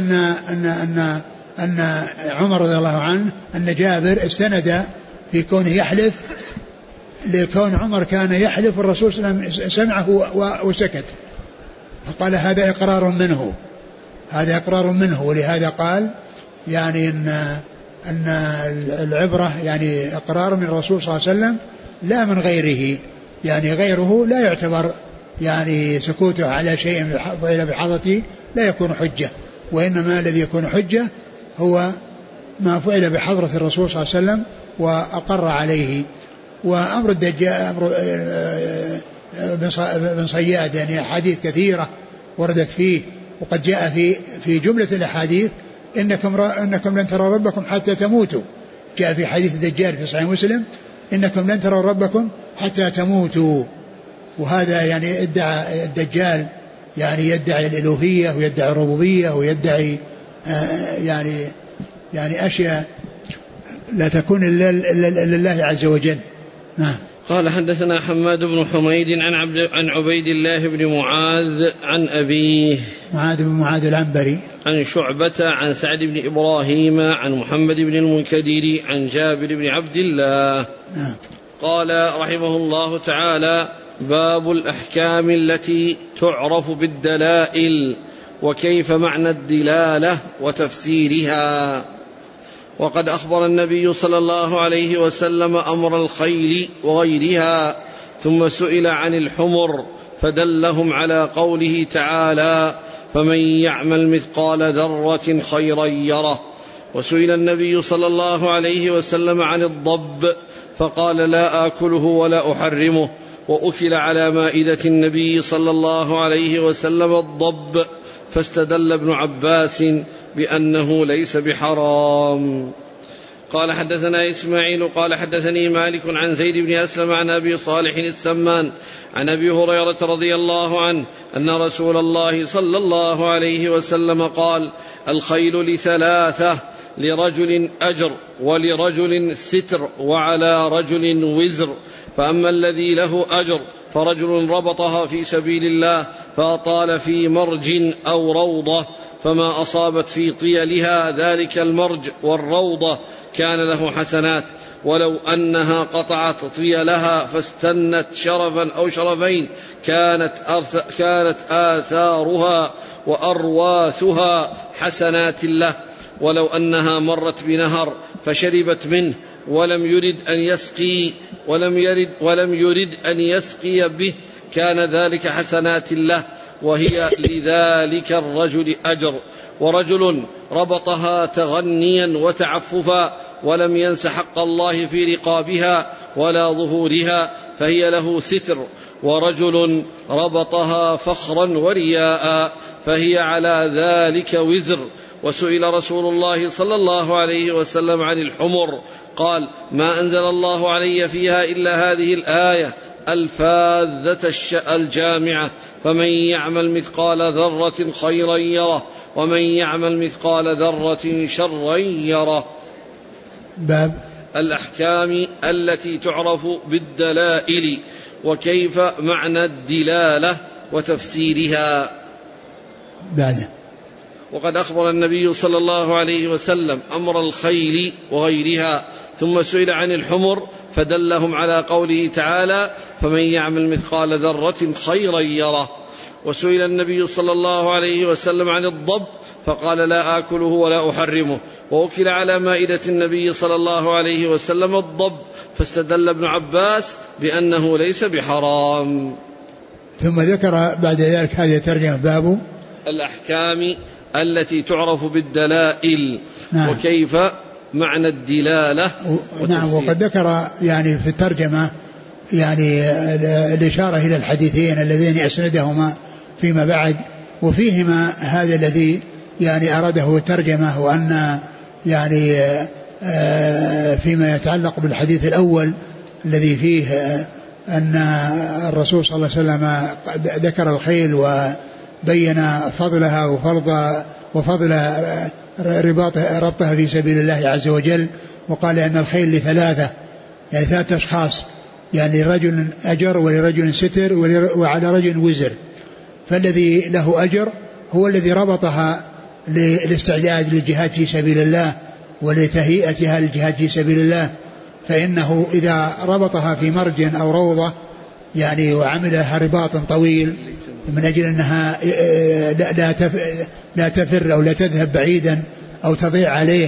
Speaker 2: أن عمر رضي الله عنه أن جابر استند في كونه يحلف لكون عمر كان يحلف الرسول صلى الله عليه وسلم سمعه وسكت، فقال هذا إقرار منه. ولهذا قال يعني أن العبرة يعني إقرار من الرسول صلى الله عليه وسلم لا من غيره، يعني غيره لا يعتبر يعني سكوته على شيء فعل بحضرته لا يكون حجة، وإنما الذي يكون حجة هو ما فعل بحضرة الرسول صلى الله عليه وسلم وأقر عليه. وأمر الدجال بن صياد يعني أحاديث كثيرة وردت فيه، وقد جاء في جملة الأحاديث إنكم لن تروا ربكم حتى تموتوا، جاء في حديث الدجال في صحيح مسلم إنكم لن تروا ربكم حتى تموتوا. وهذا يعني ادعى الدجال يعني يدعي الإلوهية ويدعي الربوبية ويدعي يعني أشياء لا تكون إلا لله عز وجل. نعم.
Speaker 1: قال حدثنا حماد بن حميد عن عبيد الله بن معاذ عن أبيه
Speaker 2: معاذ بن معاذ العنبري
Speaker 1: عن شعبة عن سعد بن إبراهيم عن محمد بن المنكدر عن جابر بن عبد الله.
Speaker 2: نعم.
Speaker 1: قال رحمه الله تعالى: باب الأحكام التي تعرف بالدلائل وكيف معنى الدلالة وتفسيرها. وقد أخبر النبي صلى الله عليه وسلم أمر الخيل وغيرها، ثم سئل عن الحمر فدلهم على قوله تعالى: فمن يعمل مثقال ذرة خيرا يره. وسئل النبي صلى الله عليه وسلم عن الضب فقال: لا آكله ولا أحرمه. وأكل على مائدة النبي صلى الله عليه وسلم الضب، فاستدل ابن عباس بأنه ليس بحرام. قال حدثنا إسماعيل قال حدثني مالك عن زيد بن أسلم عن أبي صالح السمان عن أبي هريرة رضي الله عنه أن رسول الله صلى الله عليه وسلم قال: الخيل لثلاثة: لرجل أجر، ولرجل ستر، وعلى رجل وزر. فأما الذي له أجر فرجل ربطها في سبيل الله فأطال في مرج أو روضة، فما أصابت في طيلها ذلك المرج والروضة كان له حسنات، ولو أنها قطعت طيلها فاستنت شرفا أو شرفين كانت آثارها وأرواثها حسنات له. ولو أنها مرت بنهر فشربت منه ولم يرد أن يسقي به كان ذلك حسنات له، وهي لذلك الرجل أجر. ورجل ربطها تغنيا وتعففا ولم ينس حق الله في رقابها ولا ظهورها فهي له ستر. ورجل ربطها فخرا ورياء فهي على ذلك وزر. وسئل رسول الله صلى الله عليه وسلم عن الحمر قال: ما أنزل الله علي فيها إلا هذه الآية الفاذة الجامعة: فمن يعمل مثقال ذرة خيرا يره، ومن يعمل مثقال ذرة شرا يره.
Speaker 2: باب
Speaker 1: الأحكام التي تعرف بالدلائل وكيف معنى الدلالة وتفسيرها.
Speaker 2: بعده.
Speaker 1: وقد أخبر النبي صلى الله عليه وسلم أمر الخيل وغيرها، ثم سئل عن الحمر فدلهم على قوله تعالى: فمن يعمل مثقال ذرة خيرا يره. وسئل النبي صلى الله عليه وسلم عن الضب فقال: لا آكله ولا أحرمه. وأكل على مائدة النبي صلى الله عليه وسلم الضب، فاستدل ابن عباس بأنه ليس بحرام.
Speaker 2: ثم ذكر بعد ذلك هذه الترجمة: باب
Speaker 1: الأحكام التي تعرف بالدلائل. نعم. وكيف معنى الدلالة.
Speaker 2: نعم. وقد ذكر يعني في الترجمة يعني الإشارة إلى الحديثين اللذين أسندهما فيما بعد، وفيهما هذا الذي يعني أراده الترجمة، وأن يعني فيما يتعلق بالحديث الأول الذي فيه أن الرسول صلى الله عليه وسلم ذكر الخيل وبين فضلها وفضل ربطها في سبيل الله عز وجل، وقال أن الخيل لثلاثة، يعني ثلاثة أشخاص، يعني رجل أجر ولرجل ستر وعلى رجل وزر. فالذي له أجر هو الذي ربطها للاستعداد للجهاد في سبيل الله ولتهيئتها للجهاد في سبيل الله، فإنه إذا ربطها في مرج أو روضة يعني وعملها رباط طويل من أجل أنها لا تفر أو لا تذهب بعيدا أو تضيع عليه،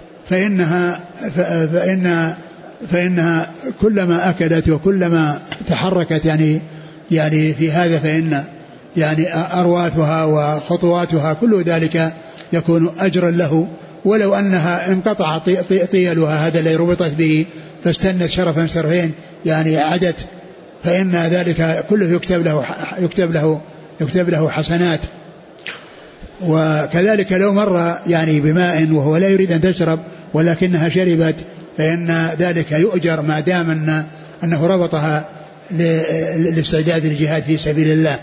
Speaker 2: فإنها كلما أكلت وكلما تحركت يعني في هذا فإن يعني أرواثها وخطواتها كل ذلك يكون أجرا له. ولو أنها انقطع طيلها هذا الذي ربطت به فاستنت شرفا شرفين يعني عدت، فإن ذلك كله يكتب له حسنات. وكذلك لو مر يعني بماء وهو لا يريد أن تشرب ولكنها شربت فإن ذلك يؤجر ما دام أنه ربطها لاستعداد الجهاد في سبيل الله،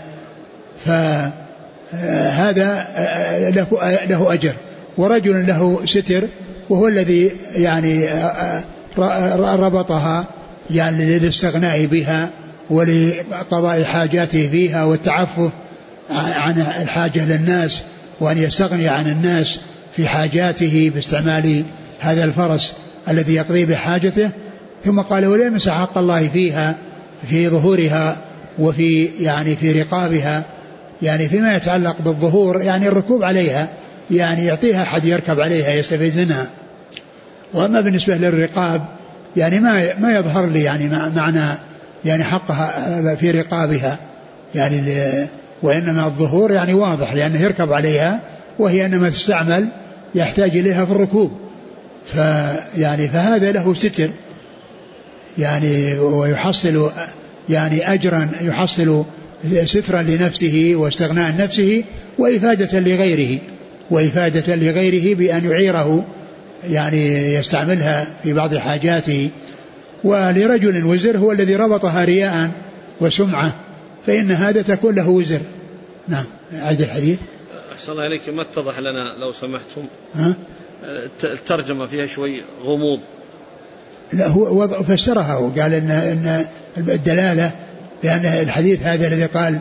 Speaker 2: فهذا له أجر. ورجل له ستر وهو الذي يعني ربطها يعني للاستغناء بها ولقضاء حاجاته فيها والتعفف عن الحاجة للناس، وأن يستغني عن الناس في حاجاته باستعمال هذا الفرس الذي يقضي بحاجته. ثم قال ولا يمس حق الله فيها في ظهورها وفي يعني في رقابها، يعني فيما يتعلق بالظهور يعني الركوب عليها، يعني يعطيها أحد يركب عليها يستفيد منها. وأما بالنسبة للرقاب يعني ما يظهر لي يعني معنى يعني حقها في رقابها يعني وإنما الظهور يعني واضح لأنه يركب عليها وهي إنما تستعمل يحتاج إليها في الركوب، فهذا له ستر يعني ويحصل يعني أجرا، يحصل سترا لنفسه واستغناء نفسه وإفادة لغيره بأن يعيره يعني يستعملها في بعض حاجاته. ولرجل وزر هو الذي ربطها رياء وسمعة، فإن هذا تكون له وزر. نعم. عيد الحديث.
Speaker 1: أحسن الله إليك، ما اتضح لنا لو سمحتم الترجمة فيها شوي غموض.
Speaker 2: لا هو فسرها وقال إن الدلالة، لأن الحديث هذا الذي قال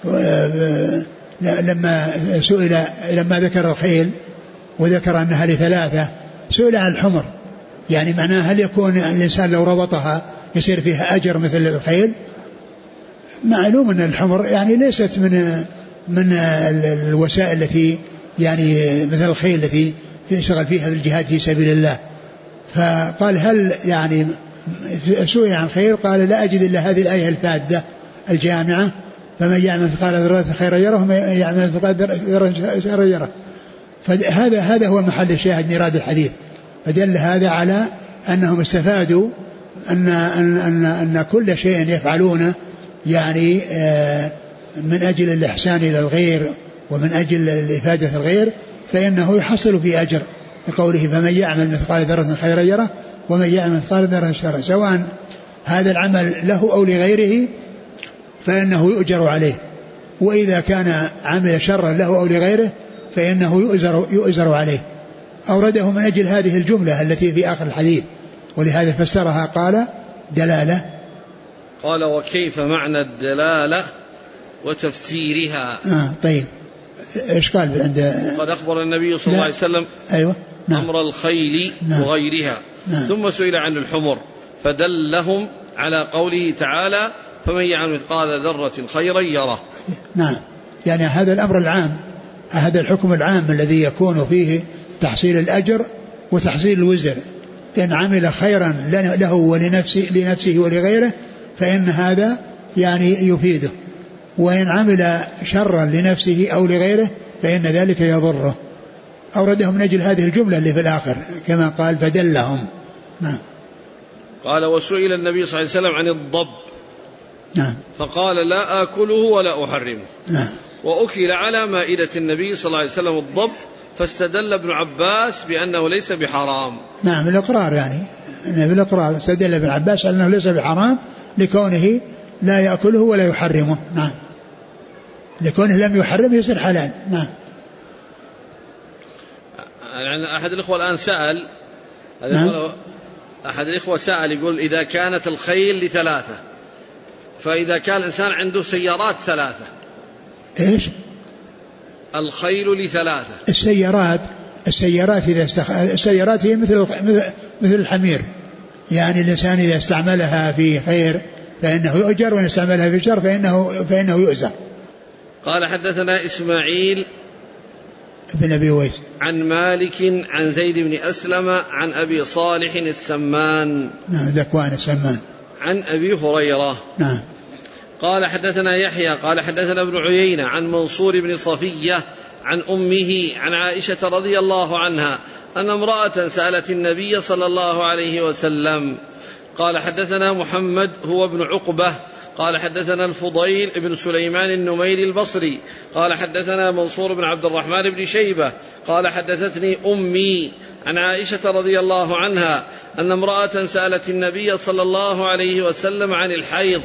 Speaker 2: لما ذكر الخيل وذكر أنها لثلاثة سئل عن الحمر، يعني معناه هل يكون الإنسان لو ربطها يصير فيها أجر مثل الخيل؟ معلوم أن الحمر يعني ليست من الوسائل التي يعني مثل الخيل التي يشتغل فيها الجهاد في سبيل الله. فقال هل يعني سئل عن خير قال لا أجد إلا هذه الآية الفادة الجامعة فمن يعمل مثقال ذرة خيرا يره ومن يعمل مثقال ذرة شرا يره. فهذا هو محل الشاهد من إرادة الحديث. فدل هذا على أنهم استفادوا أن كل شيء يفعلونه يعني من أجل الإحسان إلى الغير ومن أجل إفادة الغير فإنه يحصل في أجر، لقوله فمن يعمل مثقال ذرة خيرا يره ومن يعمل مثقال ذرة شرا، سواء هذا العمل له أو لغيره فإنه يؤجر عليه، وإذا كان عمل شرا له أو لغيره فإنه يؤجر عليه. أورده من أجل هذه الجملة التي في آخر الحديث، ولهذا فسرها قال دلالة.
Speaker 1: قال وكيف معنى الدلالة وتفسيرها؟
Speaker 2: طيب إيش قال عند
Speaker 1: قد أخبر النبي صلى الله عليه وسلم
Speaker 2: أيوة
Speaker 1: أمر الخيل وغيرها ثم سئل عن الحمر فدلهم على قوله تعالى فمن يعمل مثقال ذرة خيرا يره.
Speaker 2: نعم، يعني هذا الأمر العام، هذا الحكم العام الذي يكون فيه تحصيل الأجر وتحصيل الوزر. إن عمل خيرا له ولنفسه ولغيره فإن هذا يعني يفيده، وإن عمل شرا لنفسه أو لغيره فإن ذلك يضره. أورده من أجل هذه الجملة اللي في الآخر كما قال فدلهم. نعم.
Speaker 1: قال وسئل النبي صلى الله عليه وسلم عن الضب
Speaker 2: نعم
Speaker 1: فقال لا آكله ولا أحرمه.
Speaker 2: نعم.
Speaker 1: وأكل على مائدة النبي صلى الله عليه وسلم الضب فاستدل ابن عباس بأنه ليس بحرام.
Speaker 2: نعم الإقرار، يعني بالإقرار استدل ابن عباس أنه ليس بحرام لكونه لا يأكله ولا يحرمه. نعم، لكونه لم يحرم يصير حلال. نعم.
Speaker 1: يعني أحد الإخوة الآن سأل أحد الإخوة سأل يقول إذا كانت الخيل لثلاثة، فإذا كان الإنسان عنده سيارات ثلاثة
Speaker 2: إيش؟
Speaker 1: الخيل لثلاثة.
Speaker 2: السيارات هي مثل الحمير، يعني الإنسان إذا استعملها في خير فإنه يؤجر، وإن استعملها في شر فإنه يؤزر.
Speaker 1: قال حدثنا إسماعيل
Speaker 2: بن أبي ويس
Speaker 1: عن مالك عن زيد بن أسلم عن أبي صالح السمان.
Speaker 2: نعم ذكوان السمان.
Speaker 1: عن أبي هريرة.
Speaker 2: نعم.
Speaker 1: قال حدثنا يحيى قال حدثنا ابن عيينة عن منصور بن صفية عن أمه عن عائشة رضي الله عنها أن امرأة سألت النبي صلى الله عليه وسلم. قال حدثنا محمد هو ابن عقبة قال حدثنا الفضيل ابن سليمان النميري البصري قال حدثنا منصور بن عبد الرحمن بن شيبة قال حدثتني أمي عن عائشة رضي الله عنها أن امرأة سألت النبي صلى الله عليه وسلم عن الحيض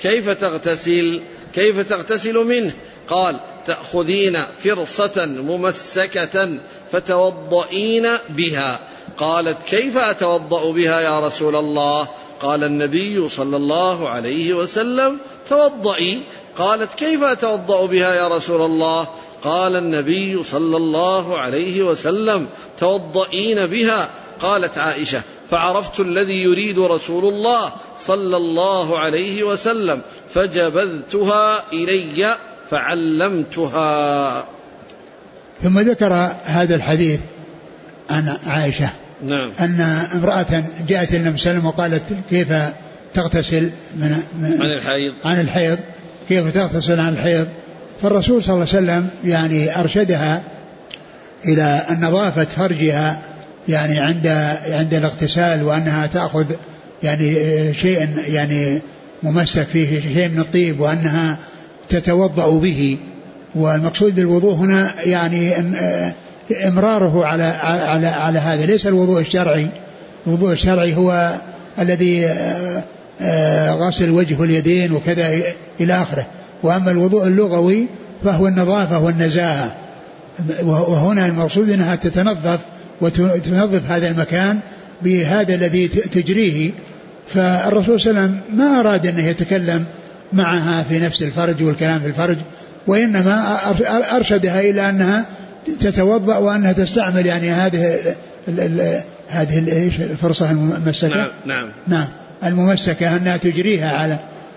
Speaker 1: كيف تغتسل منه؟ قال: تأخذين فرصة ممسكة فتوضئين بها. قالت: كيف أتوضأ بها يا رسول الله؟ قال النبي صلى الله عليه وسلم: توضئي. قالت: كيف أتوضأ بها يا رسول الله؟ قال النبي صلى الله عليه وسلم: توضئين بها. قالت عائشة: فعرفت الذي يريد رسول الله صلى الله عليه وسلم فجبذتها إلي فعلمتها.
Speaker 2: ثم ذكر هذا الحديث عن عائشة
Speaker 1: نعم.
Speaker 2: أن امرأة جاءت النبي صلى الله عليه وسلم وقالت: كيف تغتسل عن الحيض؟ كيف تغتسل عن الحيض؟ فالرسول صلى الله عليه وسلم يعني أرشدها إلى النظافة فرجها يعني عند الاغتسال، وأنها تأخذ يعني شيء يعني ممسك فيه شيء من الطيب، وأنها تتوضأ به. والمقصود بالوضوء هنا يعني إمراره على هذا، ليس الوضوء الشرعي. الوضوء الشرعي هو الذي غسل الوجه واليدين وكذا إلى آخره. وأما الوضوء اللغوي فهو النظافة والنزاهة، وهنا المقصود أنها تتنظف وتنظف هذا المكان بهذا الذي تجريه. فالرسول صلى الله عليه وسلم ما أراد أنه يتكلم معها في نفس الفرج والكلام في الفرج، وإنما أرشدها إلى أنها تتوضأ وأنها تستعمل يعني هذه الفرصة الممسكة. نعم الممسكة أنها تجريها على.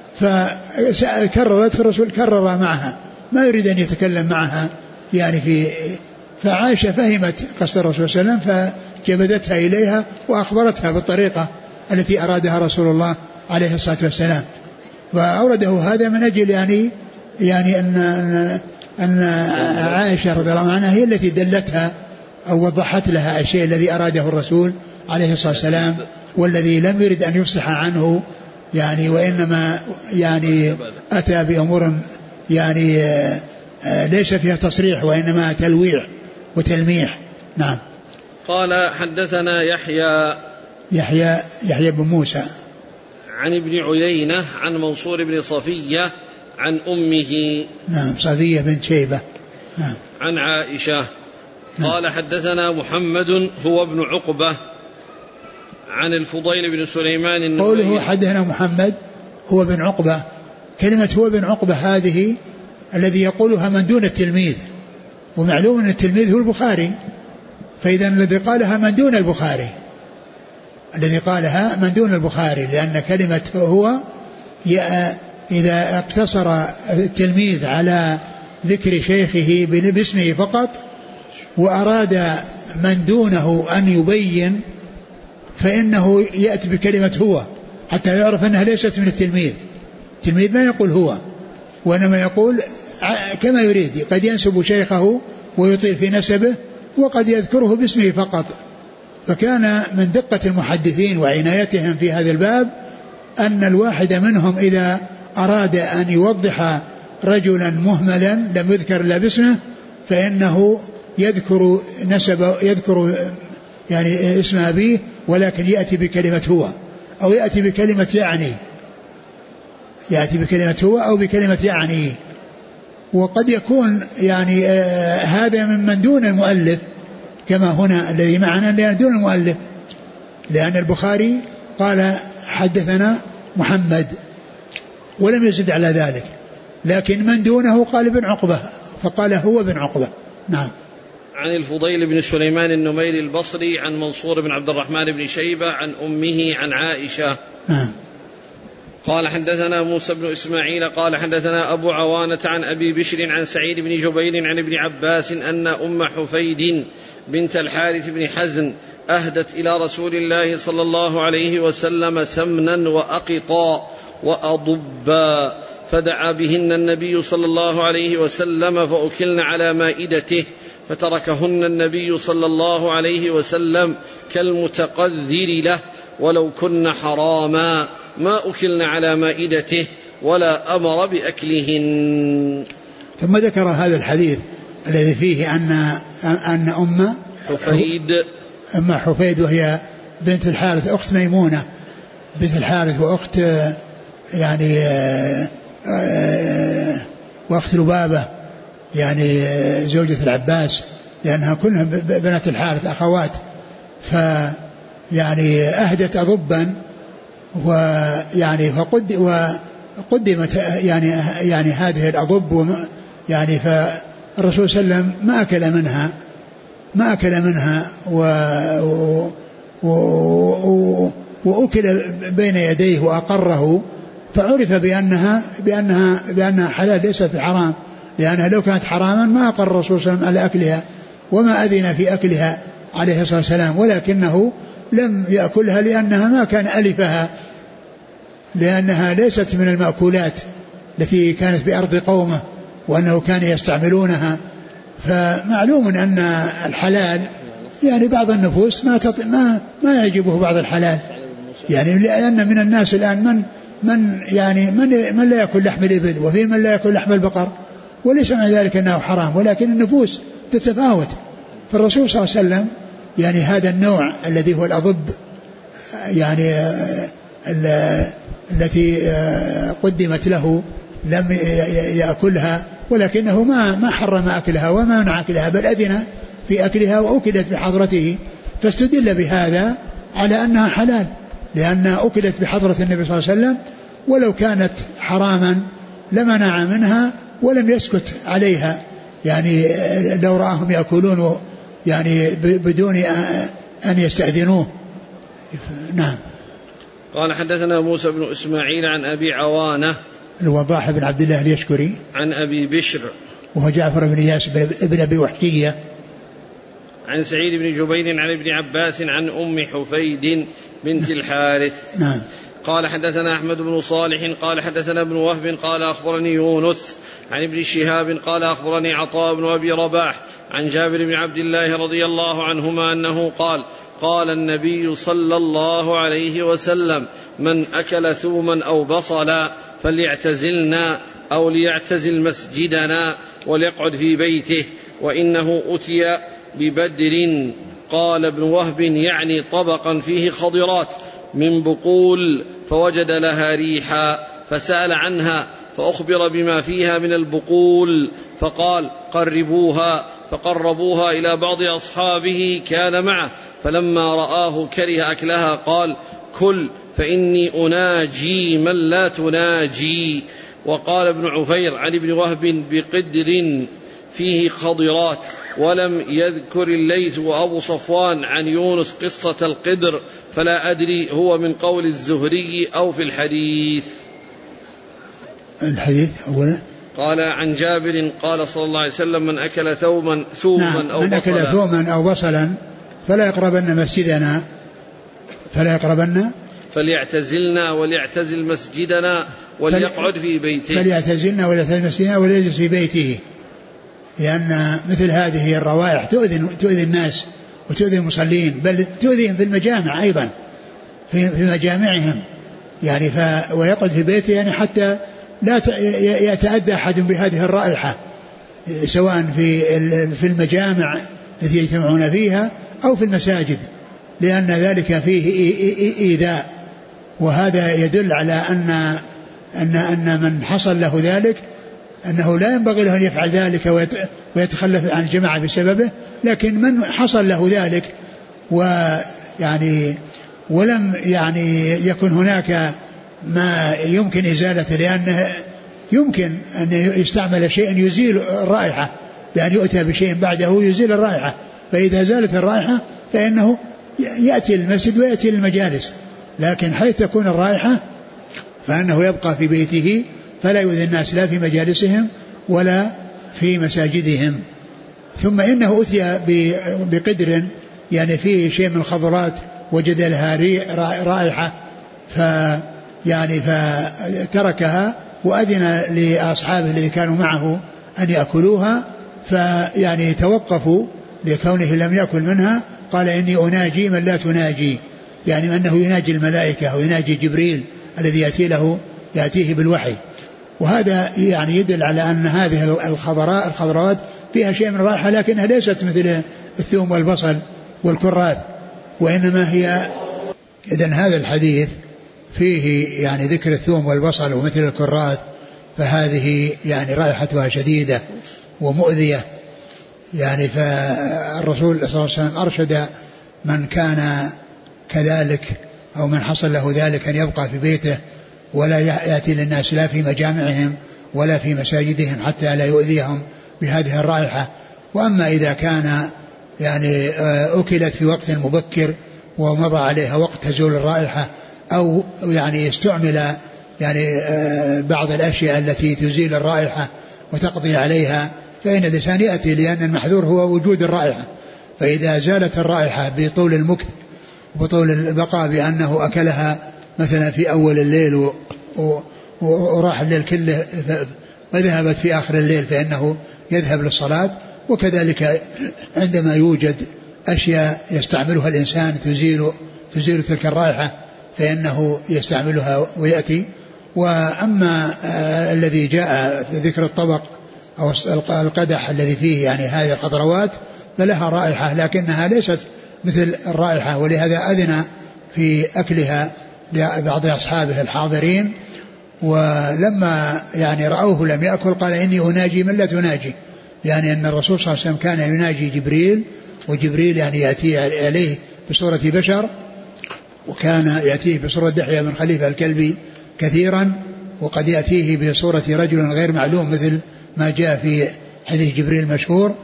Speaker 2: فكررت الرسول كرر معها، ما يريد أن يتكلم معها يعني فعائشة فهمت قصد الرسول صلى الله عليه وسلم فجبدتها إليها وأخبرتها بالطريقة التي أرادها رسول الله عليه الصلاة والسلام. وأورده هذا من أجل يعني أن عائشة رضي الله عنها هي التي دلتها أو وضحت لها الشيء الذي أراده الرسول عليه الصلاة والسلام، والذي لم يرد أن يفصح عنه يعني، وإنما يعني أتى بأمور يعني ليس فيها تصريح وإنما تلويع وتلميح. نعم.
Speaker 1: قال: حدثنا
Speaker 2: يحيى بن موسى
Speaker 1: عن ابن عيينة عن منصور بن صفية عن أمه.
Speaker 2: نعم صفية بنت شيبة. نعم.
Speaker 1: عن عائشة. نعم. قال: حدثنا محمد هو ابن عقبة عن الفضيل بن سليمان النبي.
Speaker 2: قوله حدثنا محمد هو بن عقبة، كلمة هو بن عقبة هذه الذي يقولها من دون التلميذ، ومعلوم أن التلميذ هو البخاري، فإذا الذي قالها من دون البخاري، لأن كلمة هو إذا اقتصر التلميذ على ذكر شيخه باسمه فقط وأراد من دونه أن يبين فإنه يأتي بكلمة هو حتى يعرف أنها ليست من التلميذ. التلميذ ما يقول هو، وإنما يقول كما يريد، قد ينسب شيخه ويطيل في نسبه وقد يذكره باسمه فقط. فكان من دقة المحدثين وعنايتهم في هذا الباب أن الواحد منهم إذا أراد أن يوضح رجلا مهملا لم يذكر إلا باسمه فإنه يذكر يعني اسم أبيه، ولكن يأتي بكلمة هو أو يأتي بكلمة هو أو بكلمة يعني. وقد يكون يعني هذا من دون المؤلف كما هنا الذي معنا، لأن دون المؤلف، لأن البخاري قال حدثنا محمد ولم يزد على ذلك، لكن من دونه قال ابن عقبة فقال هو ابن عقبة. نعم.
Speaker 1: عن الفضيل بن سليمان النميري البصري عن منصور بن عبد الرحمن بن شيبة عن أمه عن عائشة.
Speaker 2: نعم.
Speaker 1: قال: حدثنا موسى بن إسماعيل قال: حدثنا أبو عوانة عن أبي بشر عن سعيد بن جبير عن ابن عباس أن أم حفيد بنت الحارث بن حزن أهدت إلى رسول الله صلى الله عليه وسلم سمنا وأقطا وأضبا، فدعا بهن النبي صلى الله عليه وسلم فأكلن على مائدته، فتركهن النبي صلى الله عليه وسلم كالمتقذر له ولو كن حراما، ما أكلن على مائدته ولا أمر بأكلهن.
Speaker 2: ثم ذكر هذا الحديث الذي فيه أن أم حفيد وهي بنت الحارث أخت ميمونة بنت الحارث وأخت يعني وأخت لبابة يعني زوجة العباس، لأنها كلها بنات الحارث أخوات. فيعني أهدت أضبا ويعني وقدمت يعني هذه الأضب يعني فالرسول صلى الله عليه وسلم ما أكل منها وأكل بين يديه وأقره، فعرف بأنها حلال ليست بحرام، لأنها لو كانت حراما ما أقر الرسول صلى الله عليه وسلم على أكلها وما أذن في أكلها عليه الصلاة والسلام، ولكنه لم يأكلها لأنها ما كان ألفها، لأنها ليست من المأكولات التي كانت بأرض قومه وأنه كان يستعملونها. فمعلوم أن الحلال يعني بعض النفوس ما يعجبه بعض الحلال، يعني لأن من الناس الآن من لا يأكل لحم الإبل، وفي من لا يأكل لحم البقر، وليس مع ذلك أنه حرام، ولكن النفوس تتفاوت. فالرسول صلى الله عليه وسلم يعني هذا النوع الذي هو الأضب يعني التي قدمت له لم يأكلها، ولكنه ما حرم أكلها وما منع أكلها، بل أذن في أكلها وأكلت بحضرته، فاستدل بهذا على أنها حلال لأنها أكلت بحضرة النبي صلى الله عليه وسلم، ولو كانت حراما لمنع منها ولم يسكت عليها، يعني لو رآهم يأكلون يعني بدون أن يستأذنوه. نعم.
Speaker 1: قال حدثنا موسى بن إسماعيل عن أبي عوانة
Speaker 2: الوضاح بن عبد الله اليشكري
Speaker 1: عن أبي بشر
Speaker 2: وهو جعفر بن إياس بن أبي وحشية
Speaker 1: عن سعيد بن جبير عن ابن عباس عن أم حفيد بنت الحارث.
Speaker 2: نعم.
Speaker 1: قال حدثنا أحمد بن صالح قال حدثنا ابن وهب قال أخبرني يونس عن ابن شهاب قال أخبرني عطاء بن أبي رباح عن جابر بن عبد الله رضي الله عنهما أنه قال قال النبي صلى الله عليه وسلم من أكل ثوما أو بصلا فليعتزلنا أو ليعتزل مسجدنا وليقعد في بيته وإنه أتي ببدر. قال ابن وهب يعني طبقا فيه خضرات من بقول فوجد لها ريحا فسأل عنها فأخبر بما فيها من البقول فقال قربوها، فقربوها إلى بعض أصحابه كان معه، فلما رآه كره أكلها قال كل فإني أناجي من لا تناجي. وقال ابن عفير عن ابن وهب بقدر فيه خضرات، ولم يذكر الليث وأبو صفوان عن يونس قصة القدر، فلا أدري هو من قول الزهري أو في الحديث.
Speaker 2: الحديث أولا
Speaker 1: قال عن جابر قال صلى الله عليه وسلم من أكل ثوما أو
Speaker 2: من أكل ثوما أو بصلا فلا يقربن مسجدنا
Speaker 1: فليعتزلنا وليعتزل مسجدنا وليقعد في بيته.
Speaker 2: فليعتزلنا وليعتزل مسجدنا وليجلس في بيته، لأن مثل هذه الروائح تؤذي الناس وتؤذي المصلين، بل تؤذيهم في المجامع أيضا في مجامعهم يعني ويقعد في بيته يعني حتى لا يتأذى أحد بهذه الرائحة، سواء في المجامع التي يجتمعون فيها أو في المساجد، لأن ذلك فيه إيذاء. وهذا يدل على أن من حصل له ذلك أنه لا ينبغي له أن يفعل ذلك ويتخلف عن الجماعة بسببه، لكن من حصل له ذلك ويعني ولم يعني يكن هناك ما يمكن إزالته، لأنه يمكن أن يستعمل شيء يزيل الرائحة، بأن يؤتى بشيء بعده يزيل الرائحة، فإذا زالت الرائحة فإنه يأتي المسجد ويأتي المجالس، لكن حيث تكون الرائحة فإنه يبقى في بيته فلا يؤذي الناس لا في مجالسهم ولا في مساجدهم. ثم إنه أتي بقدر يعني فيه شيء من الخضرات وجد لها رائحة فتركها وأذن لأصحابه الذين كانوا معه أن يأكلوها، فيعني توقفوا لكونه لم يأكل منها. قال إني أناجي من لا تناجي، يعني أنه يناجي الملائكة ويناجي جبريل الذي يأتيه بالوحي. وهذا يعني يدل على أن هذه الخضروات فيها شيء من الرائحة، لكنها ليست مثل الثوم والبصل والكراث، وإنما هي إذن هذا الحديث فيه يعني ذكر الثوم والبصل ومثل الكراث، فهذه يعني رائحتها شديدة ومؤذية، يعني فالرسول صلى الله عليه وسلم أرشد من كان كذلك أو من حصل له ذلك أن يبقى في بيته ولا يأتي للناس لا في مجامعهم ولا في مساجدهم حتى لا يؤذيهم بهذه الرائحة. وأما إذا كان يعني أكلت في وقت مبكر ومضى عليها وقت تزول الرائحة، أو يعني استعمل يعني بعض الأشياء التي تزيل الرائحة وتقضي عليها، فإن الإنسان يأتي، لأن المحذور هو وجود الرائحة. فإذا زالت الرائحة بطول المكث وطول البقاء، بأنه أكلها مثلا في أول الليل وراح الليل كله وذهبت في آخر الليل، فإنه يذهب للصلاة. وكذلك عندما يوجد أشياء يستعملها الإنسان تزيل تلك الرائحة فإنه يستعملها ويأتي. وأما الذي جاء في ذكر الطبق أو القدح الذي فيه يعني هذه الخضروات فلها رائحة لكنها ليست مثل الرائحة، ولهذا أذن في أكلها لبعض أصحابه الحاضرين، ولما يعني رأوه لم يأكل قال إني أناجي من لا تناجي، يعني أن الرسول صلى الله عليه وسلم كان يناجي جبريل، وجبريل يعني يأتي عليه بصورة بشر، وكان يأتيه بصورة دحية بن خليفة الكلبي كثيرا، وقد يأتيه بصورة رجل غير معلوم مثل ما جاء في حديث جبريل المشهور.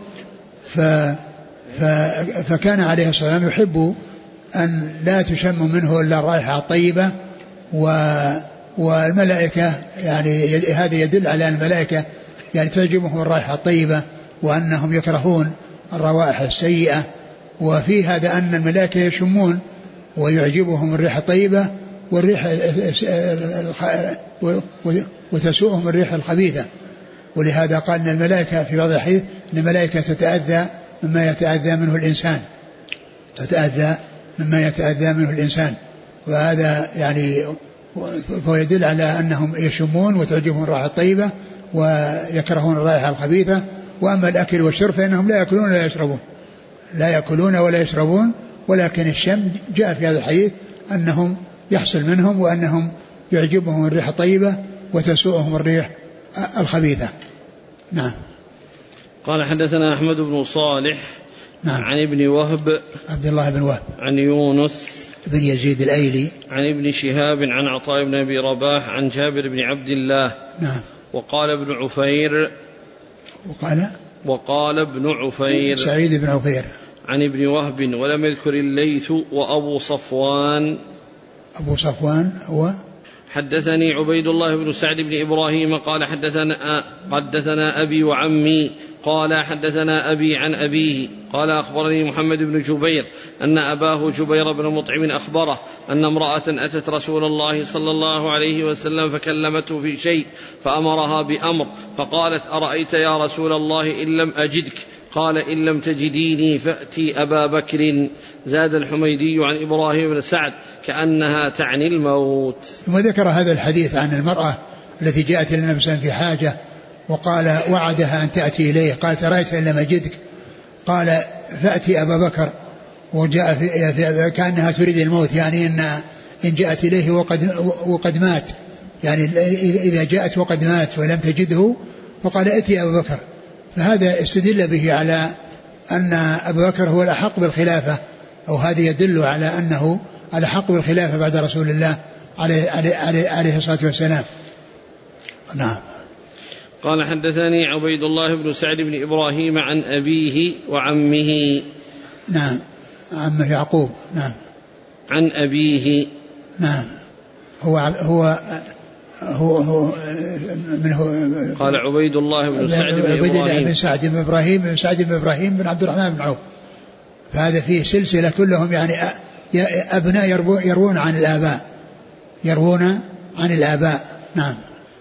Speaker 2: فكان عليه الصلاة والسلام يحب أن لا تشم منه إلا الرائحة الطيبة، والملائكة يعني هذا يدل على أن الملائكة يعني تعجبهم الرائحة الطيبة، وأنهم يكرهون الروائح السيئة. وفي هذا أن الملائكة يشمون ويعجبهم الريح الطيبة والريح وتسوءهم الريح الخبيثة. ولهذا قال أن الملائكة في بعض الحديث أن الملائكة تتأذى مما يتأذى منه الإنسان، تتأذى مما يتأذى منه الإنسان. وهذا يعني فيدل على أنهم يشمون وتعجبهم الرائحة الطيبة ويكرهون الرائحة الخبيثة. وأما الأكل والشرب فإنهم لا يأكلون ولا يشربون، لا يأكلون ولا يشربون، ولكن الشم جاء في هذا الحديث أنهم يحصل منهم وأنهم يعجبهم الريح الطيبة وتسوءهم الريح الخبيثة. نعم.
Speaker 1: قال حدثنا أحمد بن صالح نعم. عن ابن وهب
Speaker 2: عبد الله بن وهب عن
Speaker 1: يونس
Speaker 2: بن يزيد الأيلي عن
Speaker 1: ابن شهاب عن عطاء بن أبي رباح عن جابر بن عبد الله
Speaker 2: نعم.
Speaker 1: وقال ابن عفير
Speaker 2: سعيد بن عفير
Speaker 1: عن ابن وهب ولم يذكر الليث وأبو صفوان.
Speaker 2: أبو صفوان هو
Speaker 1: حدثني عبيد الله بن سعد بن إبراهيم قال حدثنا أبي وعمي قال حدثنا أبي عن أبيه قال أخبرني محمد بن جبير أن أباه جبير بن مطعم أخبره أن امرأة أتت رسول الله صلى الله عليه وسلم فكلمته في شيء فأمرها بأمر، فقالت أرأيت يا رسول الله إن لم أجدك؟ قال إن لم تجديني فأتي أبا بكر. زاد الحميدي عن إبراهيم بن سعد كأنها تعني الموت.
Speaker 2: ثم ذكر هذا الحديث عن المرأة التي جاءت للنبي صلى الله عليه وسلم في حاجة وقال وعدها أن تأتي إليه، قالت أرأيت إن لم أجدك؟ قال فأتي أبا بكر. وجاء في كأنها تريد الموت، يعني إن جاءت إليه وقد مات، يعني إذا جاءت وقد مات ولم تجده فقال أتي أبا بكر. فهذا استدل به على أن أبا بكر هو الأحق بالخلافة، أو هذا يدل على أنه الأحق بالخلافة بعد رسول الله عليه الصلاة والسلام. نعم.
Speaker 1: قال حدثني عبيد الله بن سعد بن إبراهيم عن أبيه وعمه.
Speaker 2: نعم. عمه يعقوب. نعم.
Speaker 1: عن أبيه.
Speaker 2: نعم. هو منه.
Speaker 1: قال عبيد الله بن سعد بن إبراهيم.
Speaker 2: عبيد الله بن سعد بن إبراهيم بن سعد بن إبراهيم بن عبد الرحمن بن عوف. فهذا فيه سلسلة كلهم يعني أبناء يروون عن الآباء. نعم.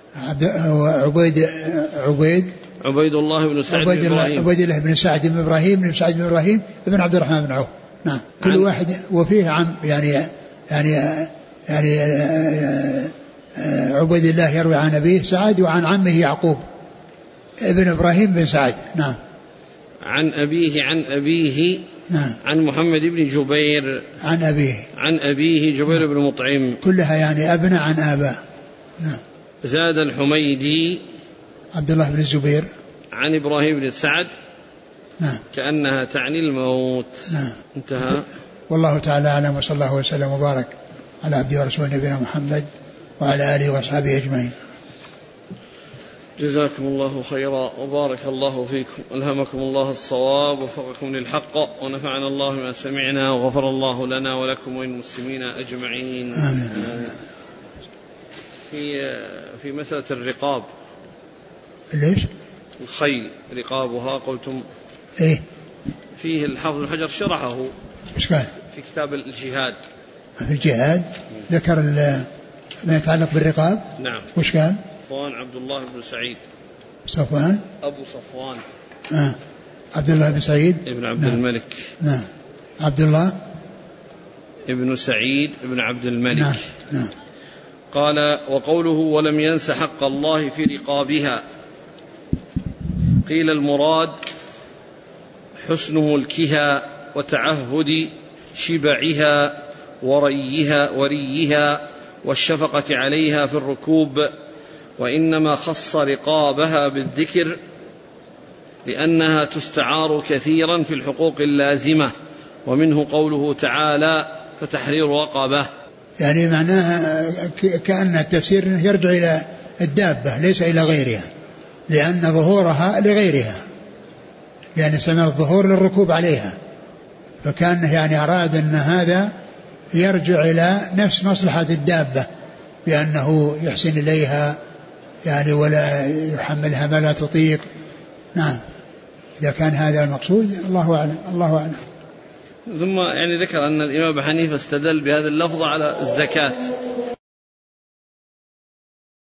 Speaker 1: عبيد الله بن سعد بن إبراهيم.
Speaker 2: عبيد الله بن سعد بن إبراهيم بن سعد بن إبراهيم بن عبد الرحمن بن عوف. نعم. كل واحد وفيه عم يعني عبيد الله يروي عن أبيه سعد وعن عمه يعقوب ابن إبراهيم بن سعد. نعم.
Speaker 1: عن أبيه
Speaker 2: نعم.
Speaker 1: عن محمد بن جبير عن أبيه جبير بن مطعم،
Speaker 2: كلها يعني أبناء عن آباء. نعم.
Speaker 1: زاد الحميدي
Speaker 2: عبد الله بن الزبير
Speaker 1: عن إبراهيم بن سعد.
Speaker 2: نعم.
Speaker 1: كأنها تعني الموت.
Speaker 2: نعم.
Speaker 1: انتهى.
Speaker 2: والله تعالى أعلم، وصلى الله وسلم وبارك على عبده ورسوله نبينا محمد وعلى آله وأصحابه أجمعين.
Speaker 1: جزاكم الله خيرا وبارك الله فيكم، ألهمكم الله الصواب ووفقكم للحق، ونفعنا الله ما سمعنا، وغفر الله لنا ولكم وللمسلمين أجمعين.
Speaker 2: آمين.
Speaker 1: في مسألة الرقاب،
Speaker 2: ليش؟
Speaker 1: الخيل رقابها قلتم
Speaker 2: إيه؟
Speaker 1: فيه الحافظ بن حجر شرحه.
Speaker 2: إيش قال؟
Speaker 1: في كتاب الجهاد.
Speaker 2: في الجهاد ذكر ما يتعلق بالرقاب.
Speaker 1: نعم.
Speaker 2: وش قال؟
Speaker 1: صفوان عبد الله بن سعيد.
Speaker 2: صفوان
Speaker 1: أبو صفوان.
Speaker 2: عبد الله بن سعيد
Speaker 1: ابن عبد الملك.
Speaker 2: نعم. عبد الله
Speaker 1: ابن سعيد ابن عبد الملك.
Speaker 2: نعم. نعم.
Speaker 1: قال: وقوله ولم ينس حق الله في رقابها، قيل المراد حسن ملكها وتعهد شبعها وريها والشفقة عليها في الركوب، وإنما خص رقابها بالذكر لأنها تستعار كثيرا في الحقوق اللازمة، ومنه قوله تعالى: فتحرير رقبة.
Speaker 2: يعني معناها كأن التفسير يرجع إلى الدابة ليس إلى غيرها، لأن ظهورها لغيرها، لأن استعمال الظهور للركوب عليها، فكان يعني أراد أن هذا يرجع إلى نفس مصلحة الدابة، بأنه يحسن إليها يعني ولا يحملها ما لا تطيق. نعم. إذا كان هذا المقصود الله أعلم.
Speaker 1: ثم يعني ذكر أن الإمام أبو حنيفة استدل بهذا اللفظ على الزكاة.